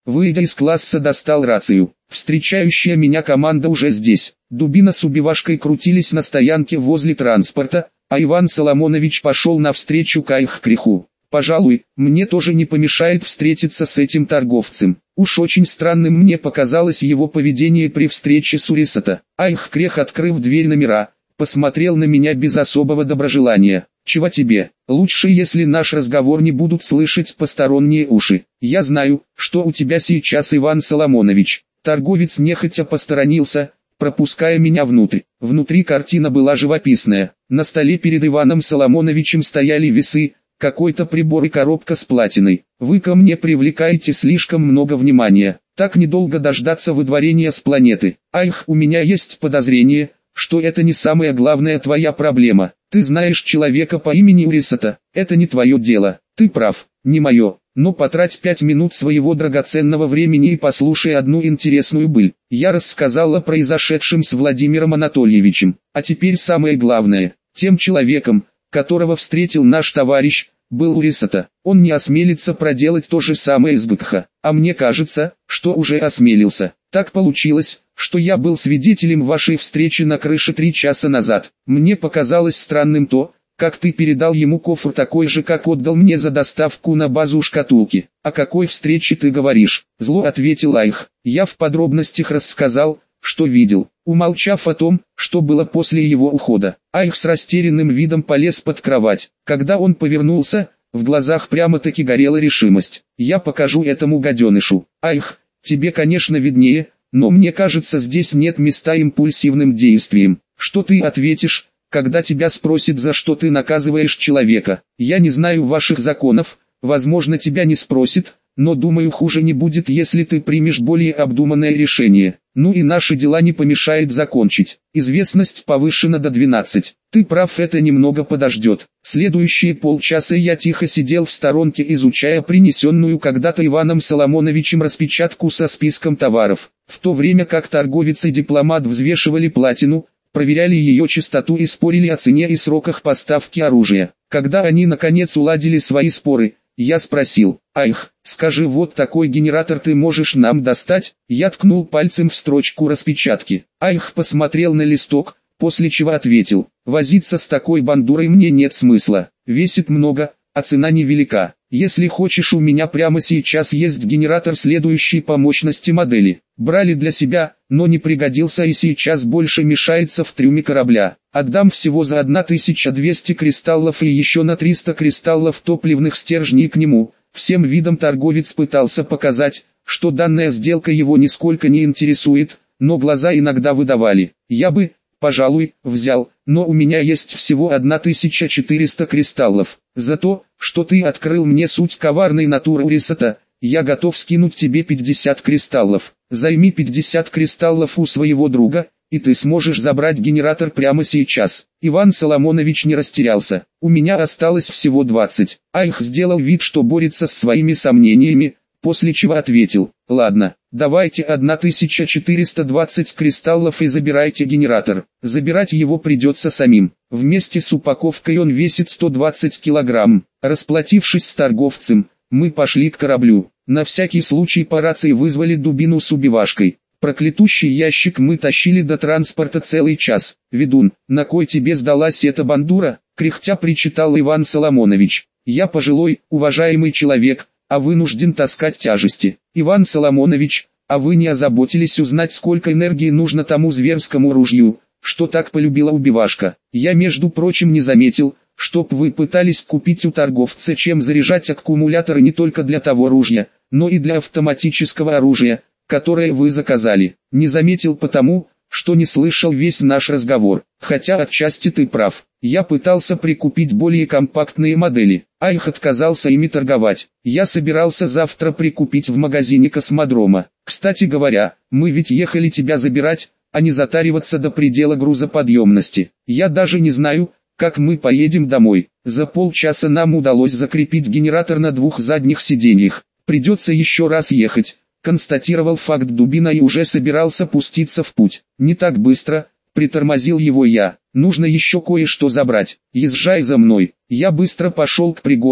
Выйдя из класса, достал рацию. Встречающая меня команда уже здесь. Дубина с убивашкой крутились на стоянке возле транспорта, а Иван Соломонович пошел навстречу к Айх-Креху. Пожалуй, мне тоже не помешает встретиться с этим торговцем. Уж очень странным мне показалось его поведение при встрече с Урисата. Айх-Крех, открыв дверь номера, посмотрел на меня без особого доброжелания. «Чего тебе? Лучше, если наш разговор не будут слышать посторонние уши. Я знаю, что у тебя сейчас, Иван Соломонович». Торговец нехотя посторонился, пропуская меня внутрь. Внутри картина была живописная. На столе перед Иваном Соломоновичем стояли весы, какой-то прибор и коробка с платиной. «Вы ко мне привлекаете слишком много внимания. Так недолго дождаться выдворения с планеты. Айх, у меня есть подозрение, что это не самая главная твоя проблема. Ты знаешь человека по имени Урисата. Это не твое дело. Ты прав, не мое. Но потрать 5 минут своего драгоценного времени и послушай одну интересную быль. Я рассказал о произошедшем с Владимиром Анатольевичем. А теперь самое главное. Тем человеком, которого встретил наш товарищ, был Урисата. Он не осмелится проделать то же самое с ГКХ. А мне кажется, что уже осмелился. Так получилось, что я был свидетелем вашей встречи на крыше 3 часа назад. Мне показалось странным то, как ты передал ему кофр такой же, как отдал мне за доставку на базу шкатулки. О какой встрече ты говоришь? Зло ответил Айх. Я в подробностях рассказал, что видел, умолчав о том, что было после его ухода. Айх с растерянным видом полез под кровать. Когда он повернулся, в глазах прямо-таки горела решимость. Я покажу этому гаденышу. Айх, тебе, конечно, виднее, но мне кажется, здесь нет места импульсивным действиям. Что ты ответишь, когда тебя спросят, за что ты наказываешь человека? Я не знаю ваших законов, возможно, тебя не спросят, но думаю, хуже не будет, если ты примешь более обдуманное решение. Ну и наши дела не помешает закончить. Известность повышена до 12. Ты прав, это немного подождет. Следующие полчаса я тихо сидел в сторонке, изучая принесенную когда-то Иваном Соломоновичем распечатку со списком товаров. В то время как торговец и дипломат взвешивали платину, проверяли ее чистоту и спорили о цене и сроках поставки оружия. Когда они наконец уладили свои споры, я спросил: «Айх, скажи, вот такой генератор ты можешь нам достать?» Я ткнул пальцем в строчку распечатки. Айх посмотрел на листок, после чего ответил: «Возиться с такой бандурой мне нет смысла. Весит много, а цена невелика. Если хочешь, у меня прямо сейчас есть генератор следующей по мощности модели. Брали для себя, но не пригодился и сейчас больше мешается в трюме корабля. Отдам всего за 1200 кристаллов и еще на 300 кристаллов топливных стержней к нему». Всем видом торговец пытался показать, что данная сделка его нисколько не интересует, но глаза иногда выдавали. «Я бы, пожалуй, взял, но у меня есть всего 1400 кристаллов. За то, что ты открыл мне суть коварной натуры Урисата, я готов скинуть тебе 50 кристаллов. Займи 50 кристаллов у своего друга, и ты сможешь забрать генератор прямо сейчас». Иван Соломонович не растерялся. «У меня осталось всего 20. Айх сделал вид, что борется с своими сомнениями, после чего ответил: «Ладно, давайте 1420 кристаллов и забирайте генератор. Забирать его придется самим. Вместе с упаковкой он весит 120 килограмм». Расплатившись с торговцем, мы пошли к кораблю. На всякий случай по рации вызвали Дубину с убивашкой. Проклятущий ящик мы тащили до транспорта целый час. «Ведун, на кой тебе сдалась эта бандура?» — кряхтя причитал Иван Соломонович. «Я пожилой, уважаемый человек, а вынужден таскать тяжести». «Иван Соломонович, а вы не озаботились узнать, сколько энергии нужно тому зверскому ружью, что так полюбила убивашка? Я, между прочим, не заметил, чтоб вы пытались купить у торговца чем заряжать аккумуляторы не только для того ружья, но и для автоматического оружия, которое вы заказали. Не заметил потому, что не слышал весь наш разговор. Хотя отчасти ты прав. Я пытался прикупить более компактные модели. Айх отказался ими торговать. Я собирался завтра прикупить в магазине космодрома. Кстати говоря, мы ведь ехали тебя забирать, а не затариваться до предела грузоподъемности. Я даже не знаю, как мы поедем домой. За полчаса нам удалось закрепить генератор на 2 задних сиденьях. Придется еще раз ехать, констатировал факт Дубина и уже собирался пуститься в путь. «Не так быстро», — притормозил его я. «Нужно еще кое-что забрать. Езжай за мной». Я быстро пошел к пригорку,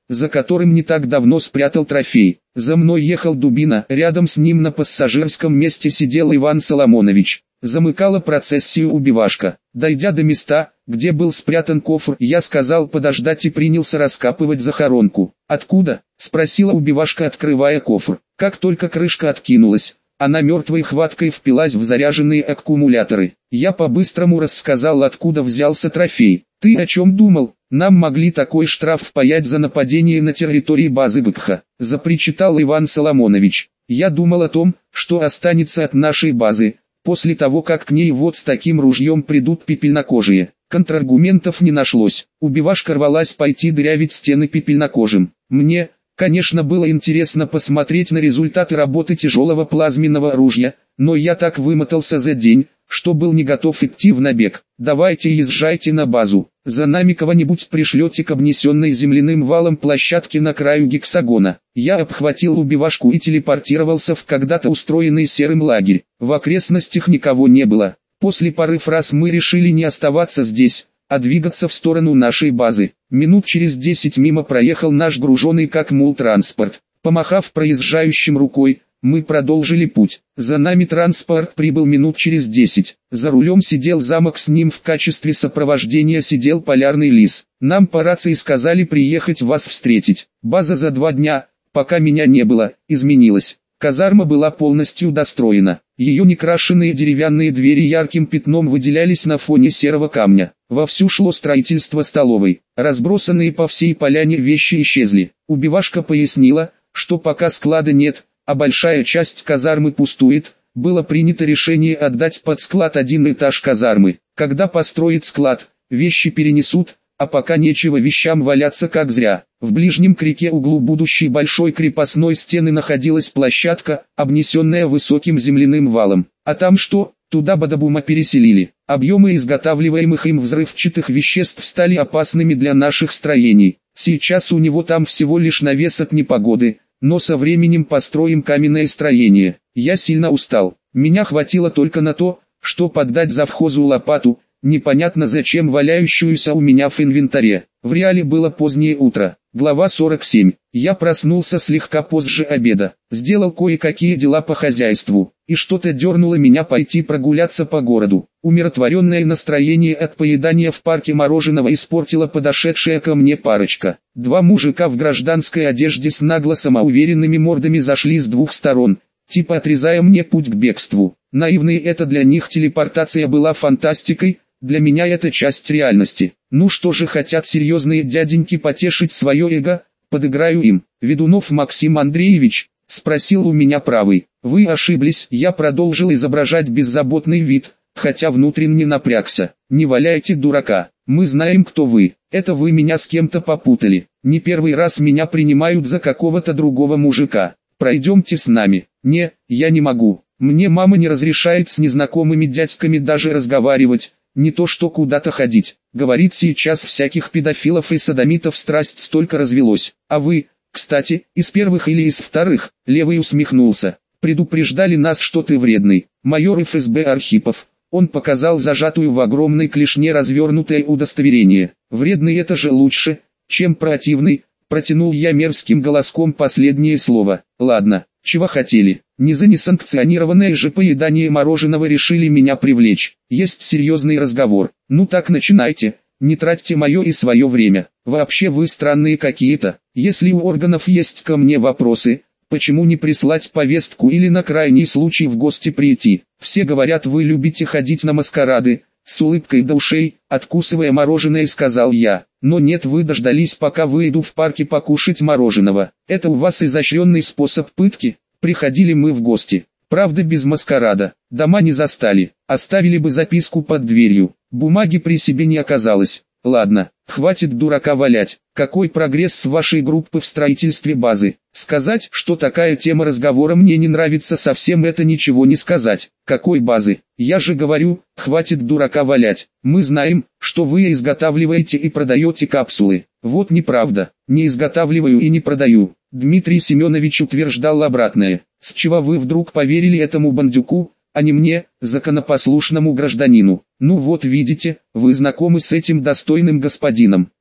за которым не так давно спрятал трофей. За мной ехал Дубина, рядом с ним на пассажирском месте сидел Иван Соломонович. Замыкала процессию убивашка. Дойдя до места, где был спрятан кофр, я сказал подождать и принялся раскапывать захоронку. «Откуда?» – спросила убивашка, открывая кофр. Как только крышка откинулась, она мертвой хваткой впилась в заряженные аккумуляторы. Я по-быстрому рассказал, откуда взялся трофей. «Ты о чем думал? Нам могли такой штраф впаять за нападение на территории базы БКХ», – запричитал Иван Соломонович. «Я думал о том, что останется от нашей базы, после того как к ней вот с таким ружьем придут пепельнокожие». Контраргументов не нашлось. Убивашка рвалась пойти дырявить стены пепельнокожим. Мне, конечно, было интересно посмотреть на результаты работы тяжелого плазменного ружья, но я так вымотался за день, что был не готов идти в набег. «Давайте езжайте на базу, за нами кого-нибудь пришлете к обнесенной земляным валом площадке на краю гексагона». Я обхватил убивашку и телепортировался в когда-то устроенный серым лагерь. В окрестностях никого не было. После пары фраз мы решили не оставаться здесь, а двигаться в сторону нашей базы. Минут через 10 мимо проехал наш груженный как мул транспорт. Помахав проезжающим рукой, мы продолжили путь. За нами транспорт прибыл минут через 10. За рулем сидел замок, с ним в качестве сопровождения сидел полярный лис. Нам по рации сказали приехать вас встретить. База за 2 дня, пока меня не было, изменилась. Казарма была полностью достроена. Ее некрашенные деревянные двери ярким пятном выделялись на фоне серого камня. Вовсю шло строительство столовой. Разбросанные по всей поляне вещи исчезли. Убивашка пояснила, что пока склада нет, а большая часть казармы пустует, было принято решение отдать под склад один этаж казармы. Когда построят склад, вещи перенесут, а пока нечего вещам валяться как зря. В ближнем к реке углу будущей большой крепостной стены находилась площадка, обнесенная высоким земляным валом. А там что? Туда Бадабума переселили. Объемы изготавливаемых им взрывчатых веществ стали опасными для наших строений. Сейчас у него там всего лишь навес от непогоды, но со временем построим каменное строение. Я сильно устал. Меня хватило только на то, что поддать завхозу лопату, непонятно зачем валяющуюся у меня в инвентаре. В реале было позднее утро. Глава 47. Я проснулся слегка позже обеда, сделал кое-какие дела по хозяйству, и что-то дернуло меня пойти прогуляться по городу. Умиротворенное настроение от поедания в парке мороженого испортила подошедшая ко мне парочка. 2 мужика в гражданской одежде с нагло самоуверенными мордами зашли с 2 сторон, типа отрезая мне путь к бегству. Наивные, это для них телепортация была фантастикой, для меня это часть реальности. Ну что же хотят серьезные дяденьки потешить свое эго, подыграю им. «Ведунов Максим Андреевич?» — спросил у меня правый. «Вы ошиблись», — я продолжил изображать беззаботный вид, хотя внутренне напрягся. «Не валяйте дурака, мы знаем, кто вы, это вы меня с кем-то попутали. Не первый раз меня принимают за какого-то другого мужика. Пройдемте с нами». «Не, я не могу, мне мама не разрешает с незнакомыми дядьками даже разговаривать, не то что куда-то ходить. Говорит, сейчас всяких педофилов и содомитов страсть столько развелось. А вы, кстати, из первых или из вторых?» Левый усмехнулся. «Предупреждали нас, что ты вредный. Майор ФСБ Архипов». Он показал зажатую в огромной клешне развернутое удостоверение. «Вредный — это же лучше, чем противный», протянул я мерзким голоском последнее слово. «Ладно, чего хотели? Не за несанкционированное же поедание мороженого решили меня привлечь. Есть серьезный разговор. Ну так начинайте, не тратьте мое и свое время. Вообще вы странные какие-то. Если у органов есть ко мне вопросы, почему не прислать повестку или на крайний случай в гости прийти? Все говорят, вы любите ходить на маскарады», с улыбкой до ушей, откусывая мороженое, сказал я. «Но нет, вы дождались, пока выйду в парке покушать мороженого. Это у вас изощренный способ пытки? Приходили мы в гости, правда без маскарада, дома не застали, оставили бы записку под дверью, бумаги при себе не оказалось. Ладно, хватит дурака валять. Какой прогресс с вашей группы в строительстве базы? Сказать, что такая тема разговора мне не нравится совсем, это ничего не сказать. Какой базы? Я же говорю, хватит дурака валять. Мы знаем, что вы изготавливаете и продаете капсулы. Вот неправда, не изготавливаю и не продаю. Дмитрий Семенович утверждал обратное. С чего вы вдруг поверили этому бандюку, а не мне, законопослушному гражданину? Ну вот видите, вы знакомы с этим достойным господином.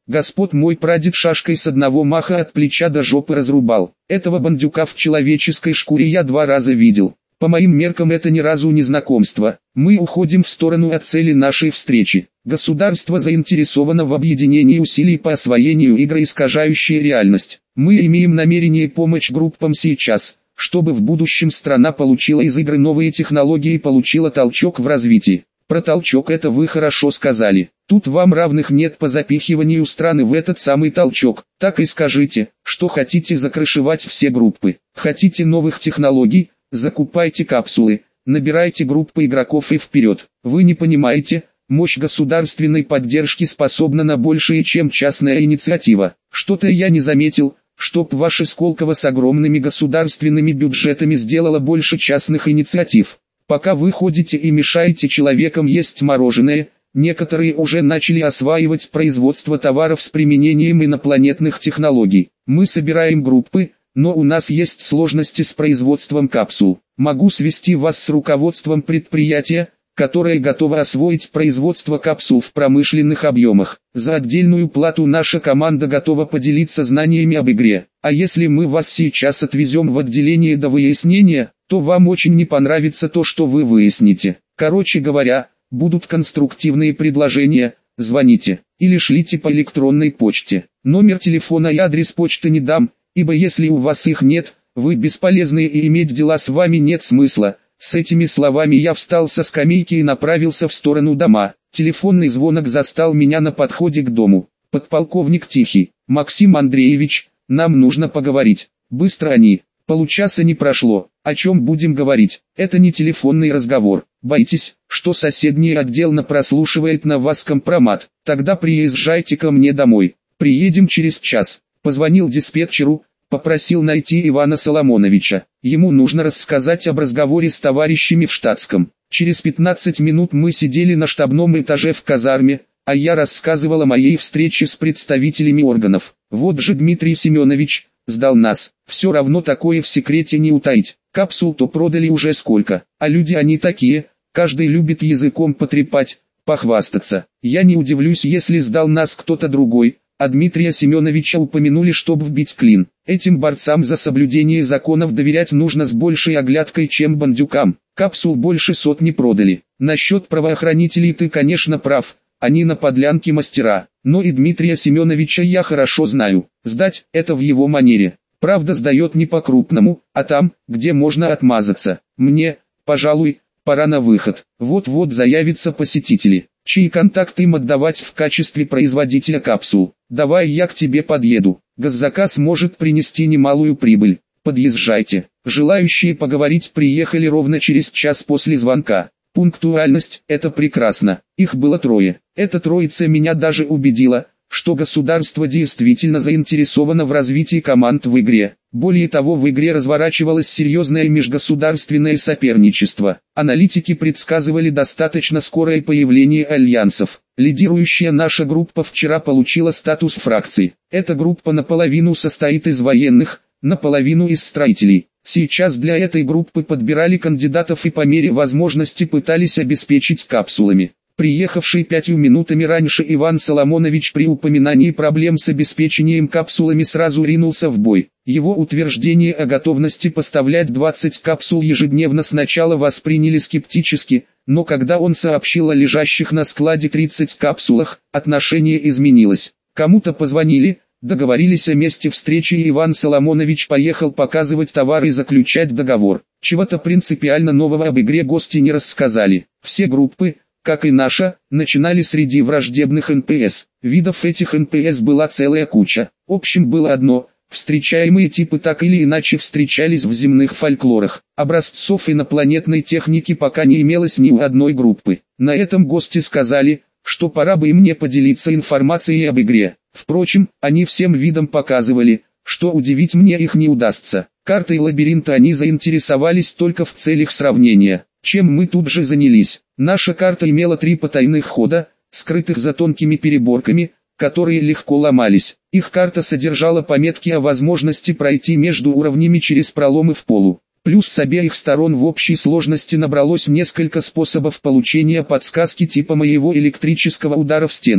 Господ мой прадед шашкой с одного маха от плеча до жопы разрубал. Этого бандюка в человеческой шкуре я 2 раза видел. По моим меркам это ни разу не знакомство. Мы уходим в сторону от цели нашей встречи. Государство заинтересовано в объединении усилий по освоению игры, искажающей реальность. Мы имеем намерение помочь группам сейчас, чтобы в будущем страна получила из игры новые технологии и получила толчок в развитии. Про толчок это вы хорошо сказали. Тут вам равных нет по запихиванию страны в этот самый толчок. Так и скажите, что хотите закрышевать все группы. Хотите новых технологий? Закупайте капсулы, набирайте группы игроков и вперед. Вы не понимаете, мощь государственной поддержки способна на большее, чем частная инициатива. Что-то я не заметил, чтоб ваше Сколково с огромными государственными бюджетами сделало больше частных инициатив. Пока вы ходите и мешаете человекам есть мороженое, некоторые уже начали осваивать производство товаров с применением инопланетных технологий. Мы собираем группы, но у нас есть сложности с производством капсул. Могу свести вас с руководством предприятия, которое готово освоить производство капсул в промышленных объемах. За отдельную плату наша команда готова поделиться знаниями об игре. А если мы вас сейчас отвезем в отделение до выяснения, то вам очень не понравится то, что вы выясните. Короче говоря, будут конструктивные предложения, звоните, или шлите по электронной почте. Номер телефона и адрес почты не дам, ибо если у вас их нет, вы бесполезны и иметь дела с вами нет смысла. С этими словами я встал со скамейки и направился в сторону дома. Телефонный звонок застал меня на подходе к дому. Подполковник Тихий: Максим Андреевич, нам нужно поговорить. Быстро они. Получаса не прошло. О чем будем говорить? Это не телефонный разговор. Боитесь, что соседний отдел прослушивает на вас компромат? Тогда приезжайте ко мне домой. Приедем через час. Позвонил диспетчеру, попросил найти Ивана Соломоновича. Ему нужно рассказать об разговоре с товарищами в штатском. Через 15 минут мы сидели на штабном этаже в казарме, а я рассказывал о моей встрече с представителями органов. Вот же Дмитрий Семенович сдал нас. Все равно такое в секрете не утаить. Капсул-то продали уже сколько, а люди они такие, каждый любит языком потрепать, похвастаться. Я не удивлюсь, если сдал нас кто-то другой. А Дмитрия Семеновича упомянули, чтобы вбить клин. Этим борцам за соблюдение законов доверять нужно с большей оглядкой, чем бандюкам. Капсул больше 100 продали. Насчет правоохранителей ты, конечно, прав, они на подлянке мастера. Но и Дмитрия Семеновича я хорошо знаю. Сдать – это в его манере. Правда, сдает не по-крупному, а там, где можно отмазаться. Мне, пожалуй, пора на выход. Вот-вот заявятся посетители. Чьи контакты им отдавать в качестве производителя капсул? Давай я к тебе подъеду. Госзаказ может принести немалую прибыль. Подъезжайте. Желающие поговорить приехали ровно через час после звонка. Пунктуальность – это прекрасно. Их было 3. Эта троица меня даже убедила, что государство действительно заинтересовано в развитии команд в игре. Более того, в игре разворачивалось серьезное межгосударственное соперничество. Аналитики предсказывали достаточно скорое появление альянсов. Лидирующая наша группа вчера получила статус фракции. Эта группа наполовину состоит из военных, наполовину из строителей. Сейчас для этой группы подбирали кандидатов и по мере возможности пытались обеспечить капсулами. Приехавший 5 минутами раньше Иван Соломонович при упоминании проблем с обеспечением капсулами сразу ринулся в бой. Его утверждение о готовности поставлять 20 капсул ежедневно сначала восприняли скептически, но когда он сообщил о лежащих на складе 30 капсулах, отношение изменилось. Кому-то позвонили, договорились о месте встречи, и Иван Соломонович поехал показывать товар и заключать договор. Чего-то принципиально нового об игре гости не рассказали. Все группы, как и наша, начинали среди враждебных НПС. Видов этих НПС была целая куча. Общим было одно: встречаемые типы так или иначе встречались в земных фольклорах. Образцов инопланетной техники пока не имелось ни у одной группы. На этом гости сказали, что пора бы и мне поделиться информацией об игре. Впрочем, они всем видом показывали, что удивить мне их не удастся. Картой лабиринта они заинтересовались только в целях сравнения, чем мы тут же занялись. Наша карта имела 3 потайных хода, скрытых за тонкими переборками, которые легко ломались. Их карта содержала пометки о возможности пройти между уровнями через проломы в полу. Плюс с обеих сторон в общей сложности набралось несколько способов получения подсказки типа моего электрического удара в стену.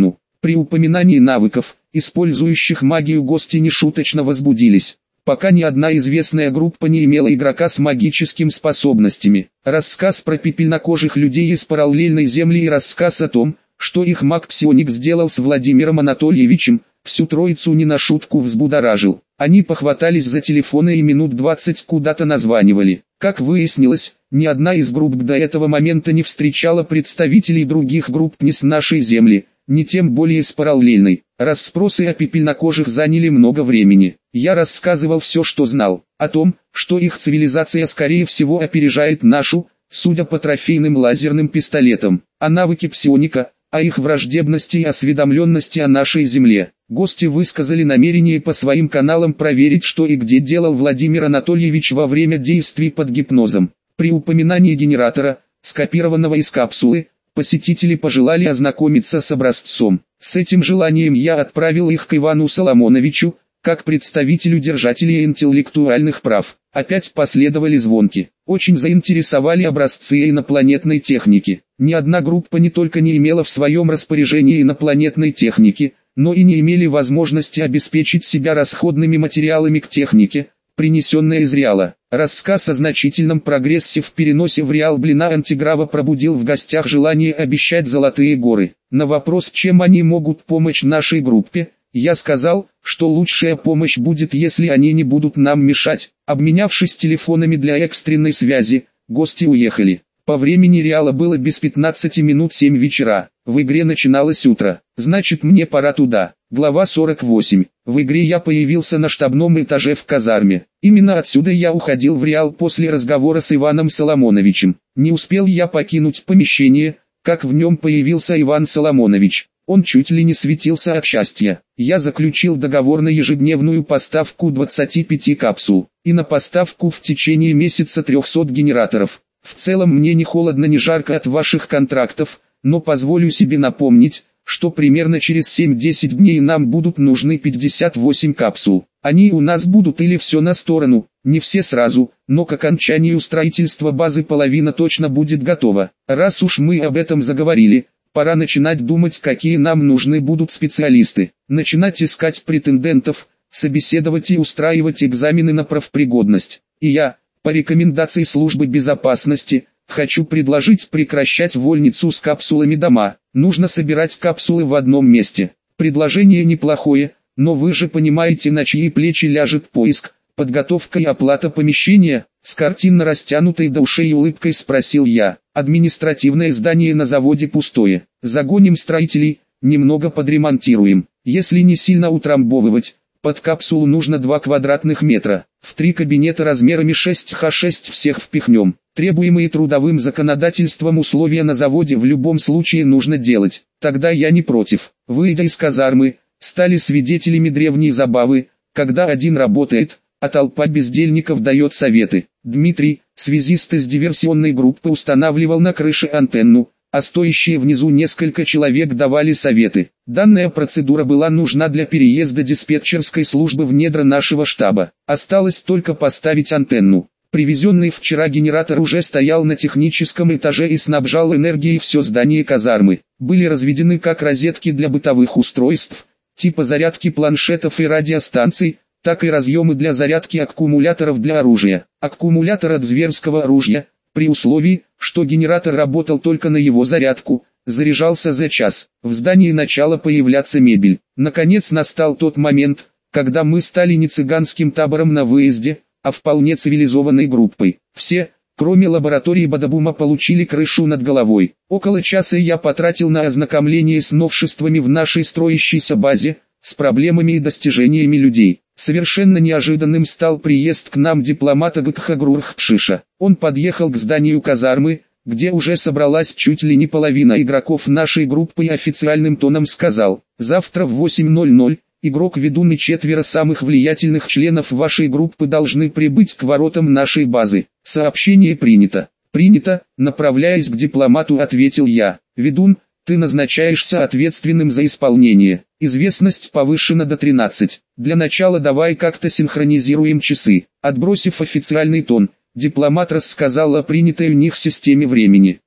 При упоминании навыков, использующих магию, гости нешуточно возбудились. Пока ни одна известная группа не имела игрока с магическими способностями. Рассказ про пепельнокожих людей из параллельной земли и рассказ о том, что их маг-псионик сделал с Владимиром Анатольевичем, всю троицу не на шутку взбудоражил. Они похватались за телефоны и минут 20 куда-то названивали. Как выяснилось, ни одна из групп до этого момента не встречала представителей других групп ни с нашей земли, ни тем более с параллельной. Расспросы о пепельнокожих заняли много времени. Я рассказывал все, что знал, о том, что их цивилизация скорее всего опережает нашу, судя по трофейным лазерным пистолетам, о навыке псионика, о их враждебности и осведомленности о нашей земле. Гости высказали намерение по своим каналам проверить, что и где делал Владимир Анатольевич во время действий под гипнозом. При упоминании генератора, скопированного из капсулы, посетители пожелали ознакомиться с образцом. С этим желанием я отправил их к Ивану Соломоновичу, как представителю держателей интеллектуальных прав. Опять последовали звонки. Очень заинтересовали образцы инопланетной техники. Ни одна группа не только не имела в своем распоряжении инопланетной техники, но и не имели возможности обеспечить себя расходными материалами к технике, принесенной из Реала. Рассказ о значительном прогрессе в переносе в Реал блина антиграва пробудил в гостях желание обещать золотые горы. На вопрос, чем они могут помочь нашей группе, я сказал, что лучшая помощь будет, если они не будут нам мешать. Обменявшись телефонами для экстренной связи, гости уехали. По времени Реала было без 15 минут 7 вечера. В игре начиналось утро. Значит, мне пора туда. Глава 48. В игре я появился на штабном этаже в казарме. Именно отсюда я уходил в Реал после разговора с Иваном Соломоновичем. Не успел я покинуть помещение, как в нем появился Иван Соломонович. Он чуть ли не светился от счастья. Я заключил договор на ежедневную поставку 25 капсул и на поставку в течение месяца 300 генераторов. В целом мне не холодно, не жарко от ваших контрактов, но позволю себе напомнить, что примерно через 7-10 дней нам будут нужны 58 капсул. Они у нас будут или все на сторону, не все сразу, но к окончанию строительства базы половина точно будет готова. Раз уж мы об этом заговорили, пора начинать думать, какие нам нужны будут специалисты. Начинать искать претендентов, собеседовать и устраивать экзамены на профпригодность. И я, по рекомендации службы безопасности, хочу предложить прекращать вольницу с капсулами дома. Нужно собирать капсулы в одном месте. Предложение неплохое, но вы же понимаете, на чьи плечи ляжет поиск, подготовка и оплата помещения. С картинно растянутой до ушей улыбкой спросил я. Административное здание на заводе пустое. Загоним строителей, немного подремонтируем. Если не сильно утрамбовывать, под капсулу нужно 2 квадратных метра. В 3 кабинета размерами 6х6 всех впихнем. Требуемые трудовым законодательством условия на заводе в любом случае нужно делать. Тогда я не против. Выйдя из казармы, стали свидетелями древней забавы, когда один работает, а толпа бездельников дает советы. Дмитрий, связист из диверсионной группы, устанавливал на крыше антенну, а стоящие внизу несколько человек давали советы. Данная процедура была нужна для переезда диспетчерской службы в недра нашего штаба. Осталось только поставить антенну. Привезенный вчера генератор уже стоял на техническом этаже и снабжал энергией все здание казармы. Были разведены как розетки для бытовых устройств, типа зарядки планшетов и радиостанций, так и разъемы для зарядки аккумуляторов для оружия. Аккумулятор от зверского оружия, при условии, что генератор работал только на его зарядку, заряжался за час. В здании начала появляться мебель. Наконец настал тот момент, когда мы стали не цыганским табором на выезде, а вполне цивилизованной группой. Все, кроме лаборатории Бадабума, получили крышу над головой. Около часа я потратил на ознакомление с новшествами в нашей строящейся базе, с проблемами и достижениями людей. Совершенно неожиданным стал приезд к нам дипломата Гкхагрурхпшиша. Он подъехал к зданию казармы, где уже собралась чуть ли не половина игроков нашей группы, и официальным тоном сказал: «Завтра в 8:00 игрок-ведун и 4 самых влиятельных членов вашей группы должны прибыть к воротам нашей базы». Сообщение принято. «Принято», направляясь к дипломату, ответил я. «Ведун, ты назначаешься ответственным за исполнение. Известность повышена до 13. Для начала давай как-то синхронизируем часы». Отбросив официальный тон, дипломат рассказал о принятой у них системе времени.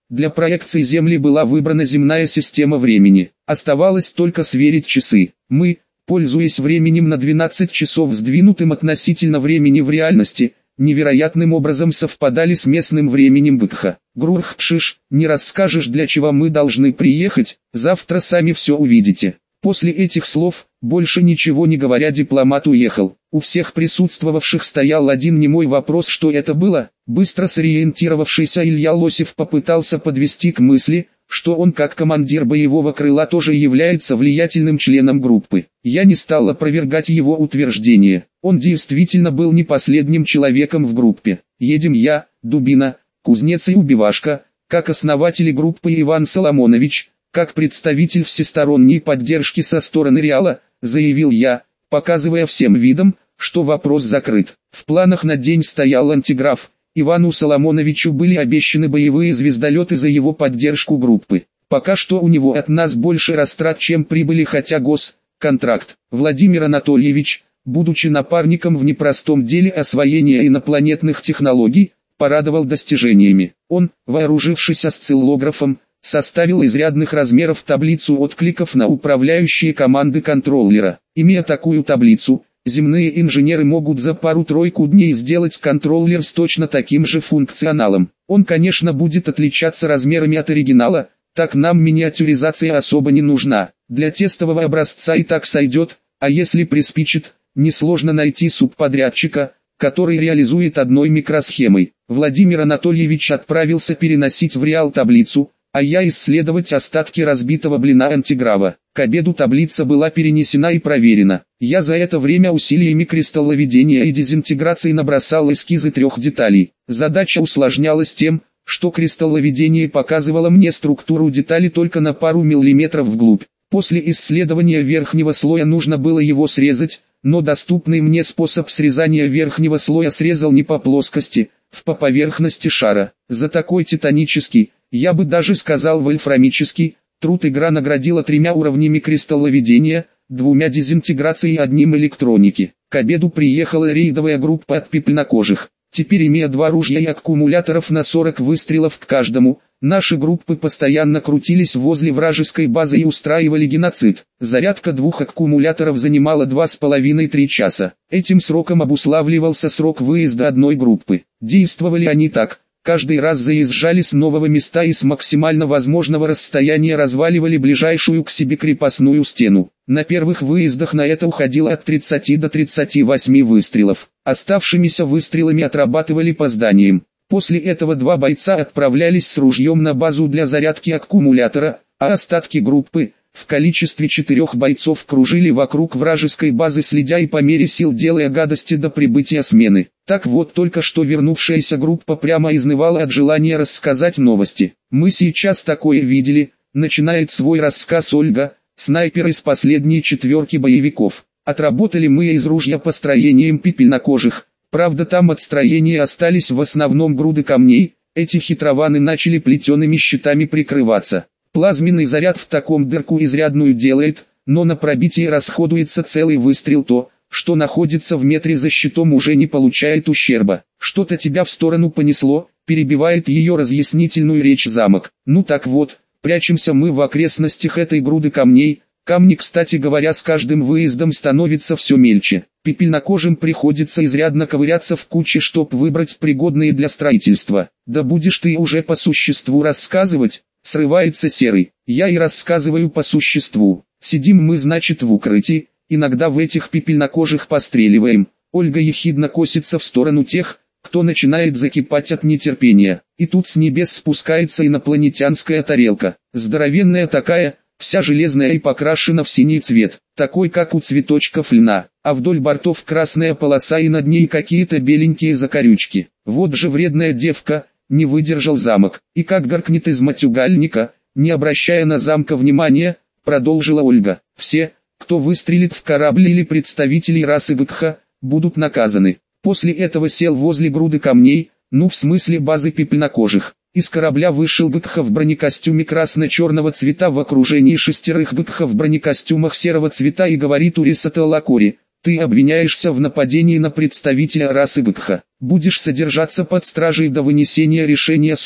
Для проекции Земли была выбрана земная система времени. Оставалось только сверить часы. Мы, пользуясь временем на 12 часов сдвинутым относительно времени в реальности, невероятным образом совпадали с местным временем Быкха. Грурхпшиш, не расскажешь, для чего мы должны приехать, завтра сами все увидите. После этих слов, больше ничего не говоря, дипломат уехал. У всех присутствовавших стоял один немой вопрос, что это было. Быстро сориентировавшийся Илья Лосев попытался подвести к мысли, что он как командир боевого крыла тоже является влиятельным членом группы. Я не стал опровергать его утверждение. Он действительно был не последним человеком в группе. Едем я, Дубина, Кузнец и Убивашка, как основатели группы, Иван Соломонович, как представитель всесторонней поддержки со стороны Реала, заявил я, показывая всем видом, что вопрос закрыт. В планах на день стоял антиграф. Ивану Соломоновичу были обещаны боевые звездолеты за его поддержку группы. Пока что у него от нас больше растрат, чем прибыли, хотя контракт. Владимир Анатольевич, будучи напарником в непростом деле освоения инопланетных технологий, порадовал достижениями. Он, вооружившись осциллографом, составил изрядных размеров таблицу откликов на управляющие команды контроллера. Имея такую таблицу, земные инженеры могут за пару-тройку дней сделать контроллер с точно таким же функционалом. Он, конечно, будет отличаться размерами от оригинала, так нам миниатюризация особо не нужна. Для тестового образца и так сойдет, а если приспичит, несложно найти субподрядчика, который реализует одной микросхемой. Владимир Анатольевич отправился переносить в Реал таблицу, а я исследовать остатки разбитого блина антиграва. К обеду таблица была перенесена и проверена. Я за это время усилиями кристалловедения и дезинтеграции набросал эскизы 3 деталей. Задача усложнялась тем, что кристалловедение показывало мне структуру детали только на пару миллиметров вглубь. После исследования верхнего слоя нужно было его срезать, но доступный мне способ срезания верхнего слоя срезал не по плоскости, по поверхности шара. За такой титанический, я бы даже сказал вольфрамический, труд игра наградила 3 уровнями кристалловедения, 2 дезинтеграции и 1 электроники. К обеду приехала рейдовая группа от пепельнокожих. Теперь, имея 2 ружья и аккумуляторов на 40 выстрелов к каждому, наши группы постоянно крутились возле вражеской базы и устраивали геноцид. Зарядка 2 аккумуляторов занимала 2,5-3 часа. Этим сроком обуславливался срок выезда одной группы. Действовали они так: каждый раз заезжали с нового места и с максимально возможного расстояния разваливали ближайшую к себе крепостную стену. На первых выездах на это уходило от 30 до 38 выстрелов. Оставшимися выстрелами отрабатывали по зданиям. После этого 2 бойца отправлялись с ружьем на базу для зарядки аккумулятора, а остатки группы, в количестве 4 бойцов, кружили вокруг вражеской базы, следя и по мере сил делая гадости до прибытия смены. Так вот, только что вернувшаяся группа прямо изнывала от желания рассказать новости. «Мы сейчас такое видели», — начинает свой рассказ Ольга, снайпер из последней 4 боевиков. «Отработали мы из ружья построением пепельнокожих. Правда, там от строения остались в основном груды камней, эти хитрованы начали плетеными щитами прикрываться. Плазменный заряд в таком дырку изрядную делает, но на пробитие расходуется целый выстрел, то, что находится в метре за щитом, уже не получает ущерба. Что-то тебя в сторону понесло», — перебивает ее разъяснительную речь замок. «Ну так вот, прячемся мы в окрестностях этой груды камней. Камни, кстати говоря, с каждым выездом становятся все мельче. Пепельнокожим приходится изрядно ковыряться в куче, чтоб выбрать пригодные для строительства. Да будешь ты уже по существу рассказывать», — срывается Серый. «Я и рассказываю по существу. Сидим мы, значит, в укрытии, иногда в этих пепельнокожих постреливаем». Ольга ехидно косится в сторону тех, кто начинает закипать от нетерпения. И тут с небес спускается инопланетянская тарелка. Здоровенная такая, вся железная и покрашена в синий цвет, такой как у цветочков льна, а вдоль бортов красная полоса и над ней какие-то беленькие закорючки. «Вот же вредная девка», — не выдержал замок, и как горкнет из матюгальника, не обращая на замка внимания, продолжила Ольга. «Все, кто выстрелит в корабль или представителей расы Быкха, будут наказаны». После этого сел возле груды камней, ну в смысле базы пепельнокожих. Из корабля вышел Быкха в бронекостюме красно-черного цвета в окружении 6 Быкха в бронекостюмах серого цвета и говорит Урисата Лакори: «Ты обвиняешься в нападении на представителя расы Быкха. Будешь содержаться под стражей до вынесения решения суда».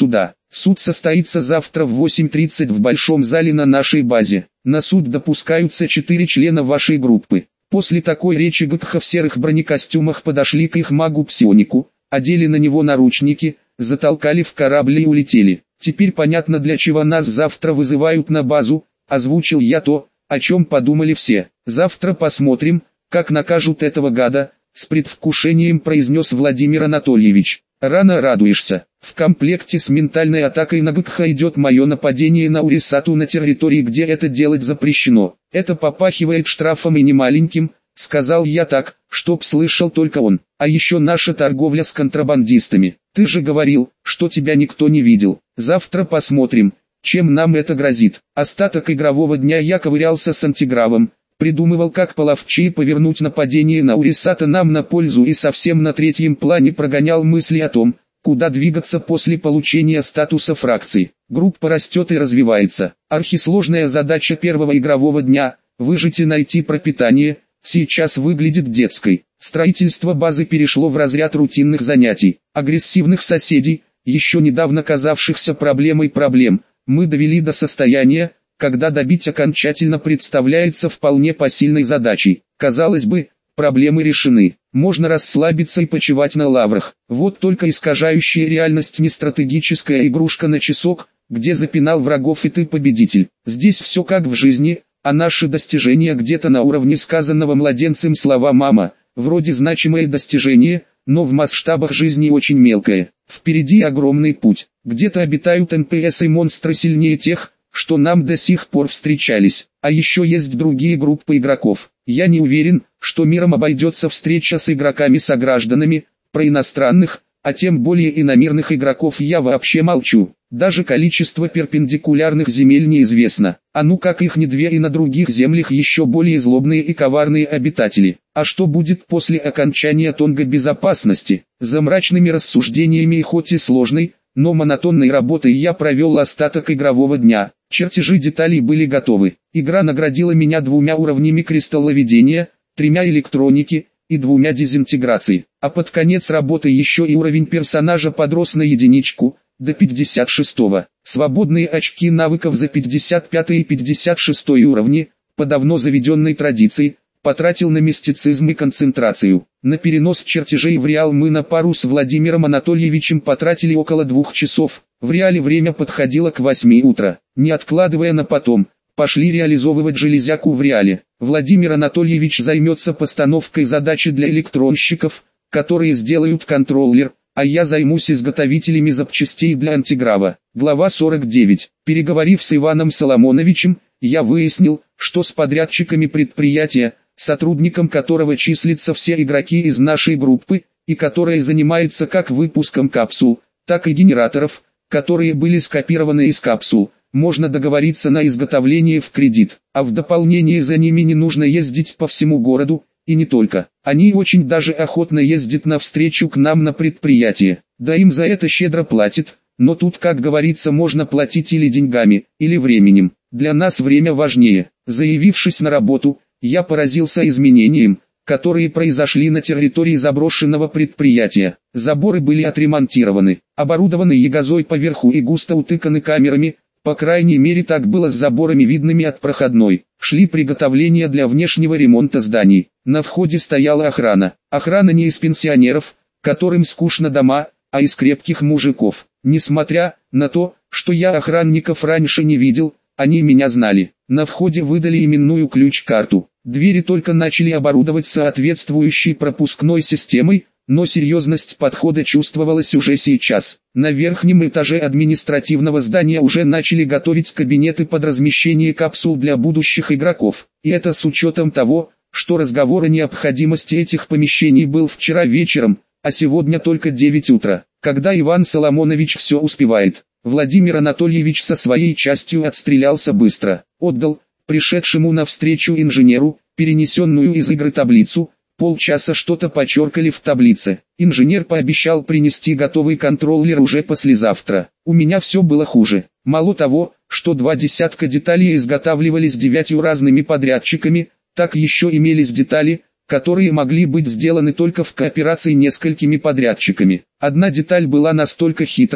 Суд состоится завтра в 8:30 в большом зале на нашей базе. На суд допускаются 4 члена вашей группы. После такой речи Гакха в серых бронекостюмах подошли к их магу-псионику, одели на него наручники, затолкали в корабль и улетели. Теперь понятно, для чего нас завтра вызывают на базу, озвучил я то, о чем подумали все. Завтра посмотрим, как накажут этого гада, с предвкушением произнес Владимир Анатольевич. Рано радуешься. В комплекте с ментальной атакой на Гакха идет мое нападение на Урисату на территории, где это делать запрещено. Это попахивает штрафом и немаленьким, сказал я так, чтоб слышал только он. А еще наша торговля с контрабандистами. Ты же говорил, что тебя никто не видел. Завтра посмотрим, чем нам это грозит. Остаток игрового дня я ковырялся с антигравом, придумывал, как половчее повернуть нападение на Урисата нам на пользу, и совсем на третьем плане прогонял мысли о том, куда двигаться после получения статуса фракции. Группа растет и развивается. Архисложная задача первого игрового дня – выжить и найти пропитание – сейчас выглядит детской. Строительство базы перешло в разряд рутинных занятий. Агрессивных соседей, еще недавно казавшихся проблемой проблем, мы довели до состояния, когда добить окончательно представляется вполне посильной задачей. Казалось бы, проблемы решены. Можно расслабиться и почивать на лаврах. Вот только искажающая реальность не стратегическая игрушка на часок, где запинал врагов и ты победитель. Здесь все как в жизни, а наши достижения где-то на уровне сказанного младенцем слова «мама». Вроде значимое достижение, но в масштабах жизни очень мелкое. Впереди огромный путь. Где-то обитают НПС и монстры сильнее тех, что нам до сих пор встречались. А еще есть другие группы игроков. Я не уверен, что миром обойдется встреча с игроками-согражданами, про иностранных, а тем более иномирных игроков я вообще молчу. Даже количество перпендикулярных земель неизвестно. А ну как их не две, и на других землях еще более злобные и коварные обитатели. А что будет после окончания тонга безопасности? За мрачными рассуждениями и хоть и сложной, но монотонной работой я провел остаток игрового дня. Чертежи деталей были готовы. Игра наградила меня 2 уровнями кристалловедения, 3 электроники и 2 дезинтеграции. А под конец работы еще и уровень персонажа подрос на единичку, до 56-го. Свободные очки навыков за 55 и 56 уровни, по давно заведенной традиции, потратил на мистицизм и концентрацию. На перенос чертежей в реал мы на пару с Владимиром Анатольевичем потратили около 2 часов. В реале время подходило к 8 утра. Не откладывая на потом, пошли реализовывать железяку в реале. Владимир Анатольевич займется постановкой задачи для электронщиков, которые сделают контроллер, а я займусь изготовителями запчастей для антиграва. Глава 49. Переговорив с Иваном Соломоновичем, я выяснил, что с подрядчиками предприятия, сотрудником которого числятся все игроки из нашей группы, и которая занимается как выпуском капсул, так и генераторов, которые были скопированы из капсул, можно договориться на изготовление в кредит, а в дополнение за ними не нужно ездить по всему городу, и не только. Они очень даже охотно ездят навстречу к нам на предприятие, да им за это щедро платят, но тут, как говорится, можно платить или деньгами, или временем. Для нас время важнее. Заявившись на работу, я поразился изменениям, которые произошли на территории заброшенного предприятия. Заборы были отремонтированы, оборудованы ягозой поверху и густо утыканы камерами, по крайней мере так было с заборами, видными от проходной. Шли приготовления для внешнего ремонта зданий. На входе стояла охрана. Охрана не из пенсионеров, которым скучно дома, а из крепких мужиков. Несмотря на то, что я охранников раньше не видел, они меня знали. На входе выдали именную ключ-карту. Двери только начали оборудовать соответствующей пропускной системой, но серьезность подхода чувствовалась уже сейчас. На верхнем этаже административного здания уже начали готовить кабинеты под размещение капсул для будущих игроков. И это с учетом того, что разговор о необходимости этих помещений был вчера вечером, а сегодня только 9 утра. Когда Иван Соломонович все успевает, Владимир Анатольевич со своей частью отстрелялся быстро. Отдал пришедшему навстречу инженеру перенесенную из игры таблицу. Полчаса что-то почеркали в таблице. Инженер пообещал принести готовый контроллер уже послезавтра. У меня все было хуже. Мало того, что 20 деталей изготавливались 9 разными подрядчиками, так еще имелись детали, которые могли быть сделаны только в кооперации несколькими подрядчиками. Одна деталь была настолько хитрой,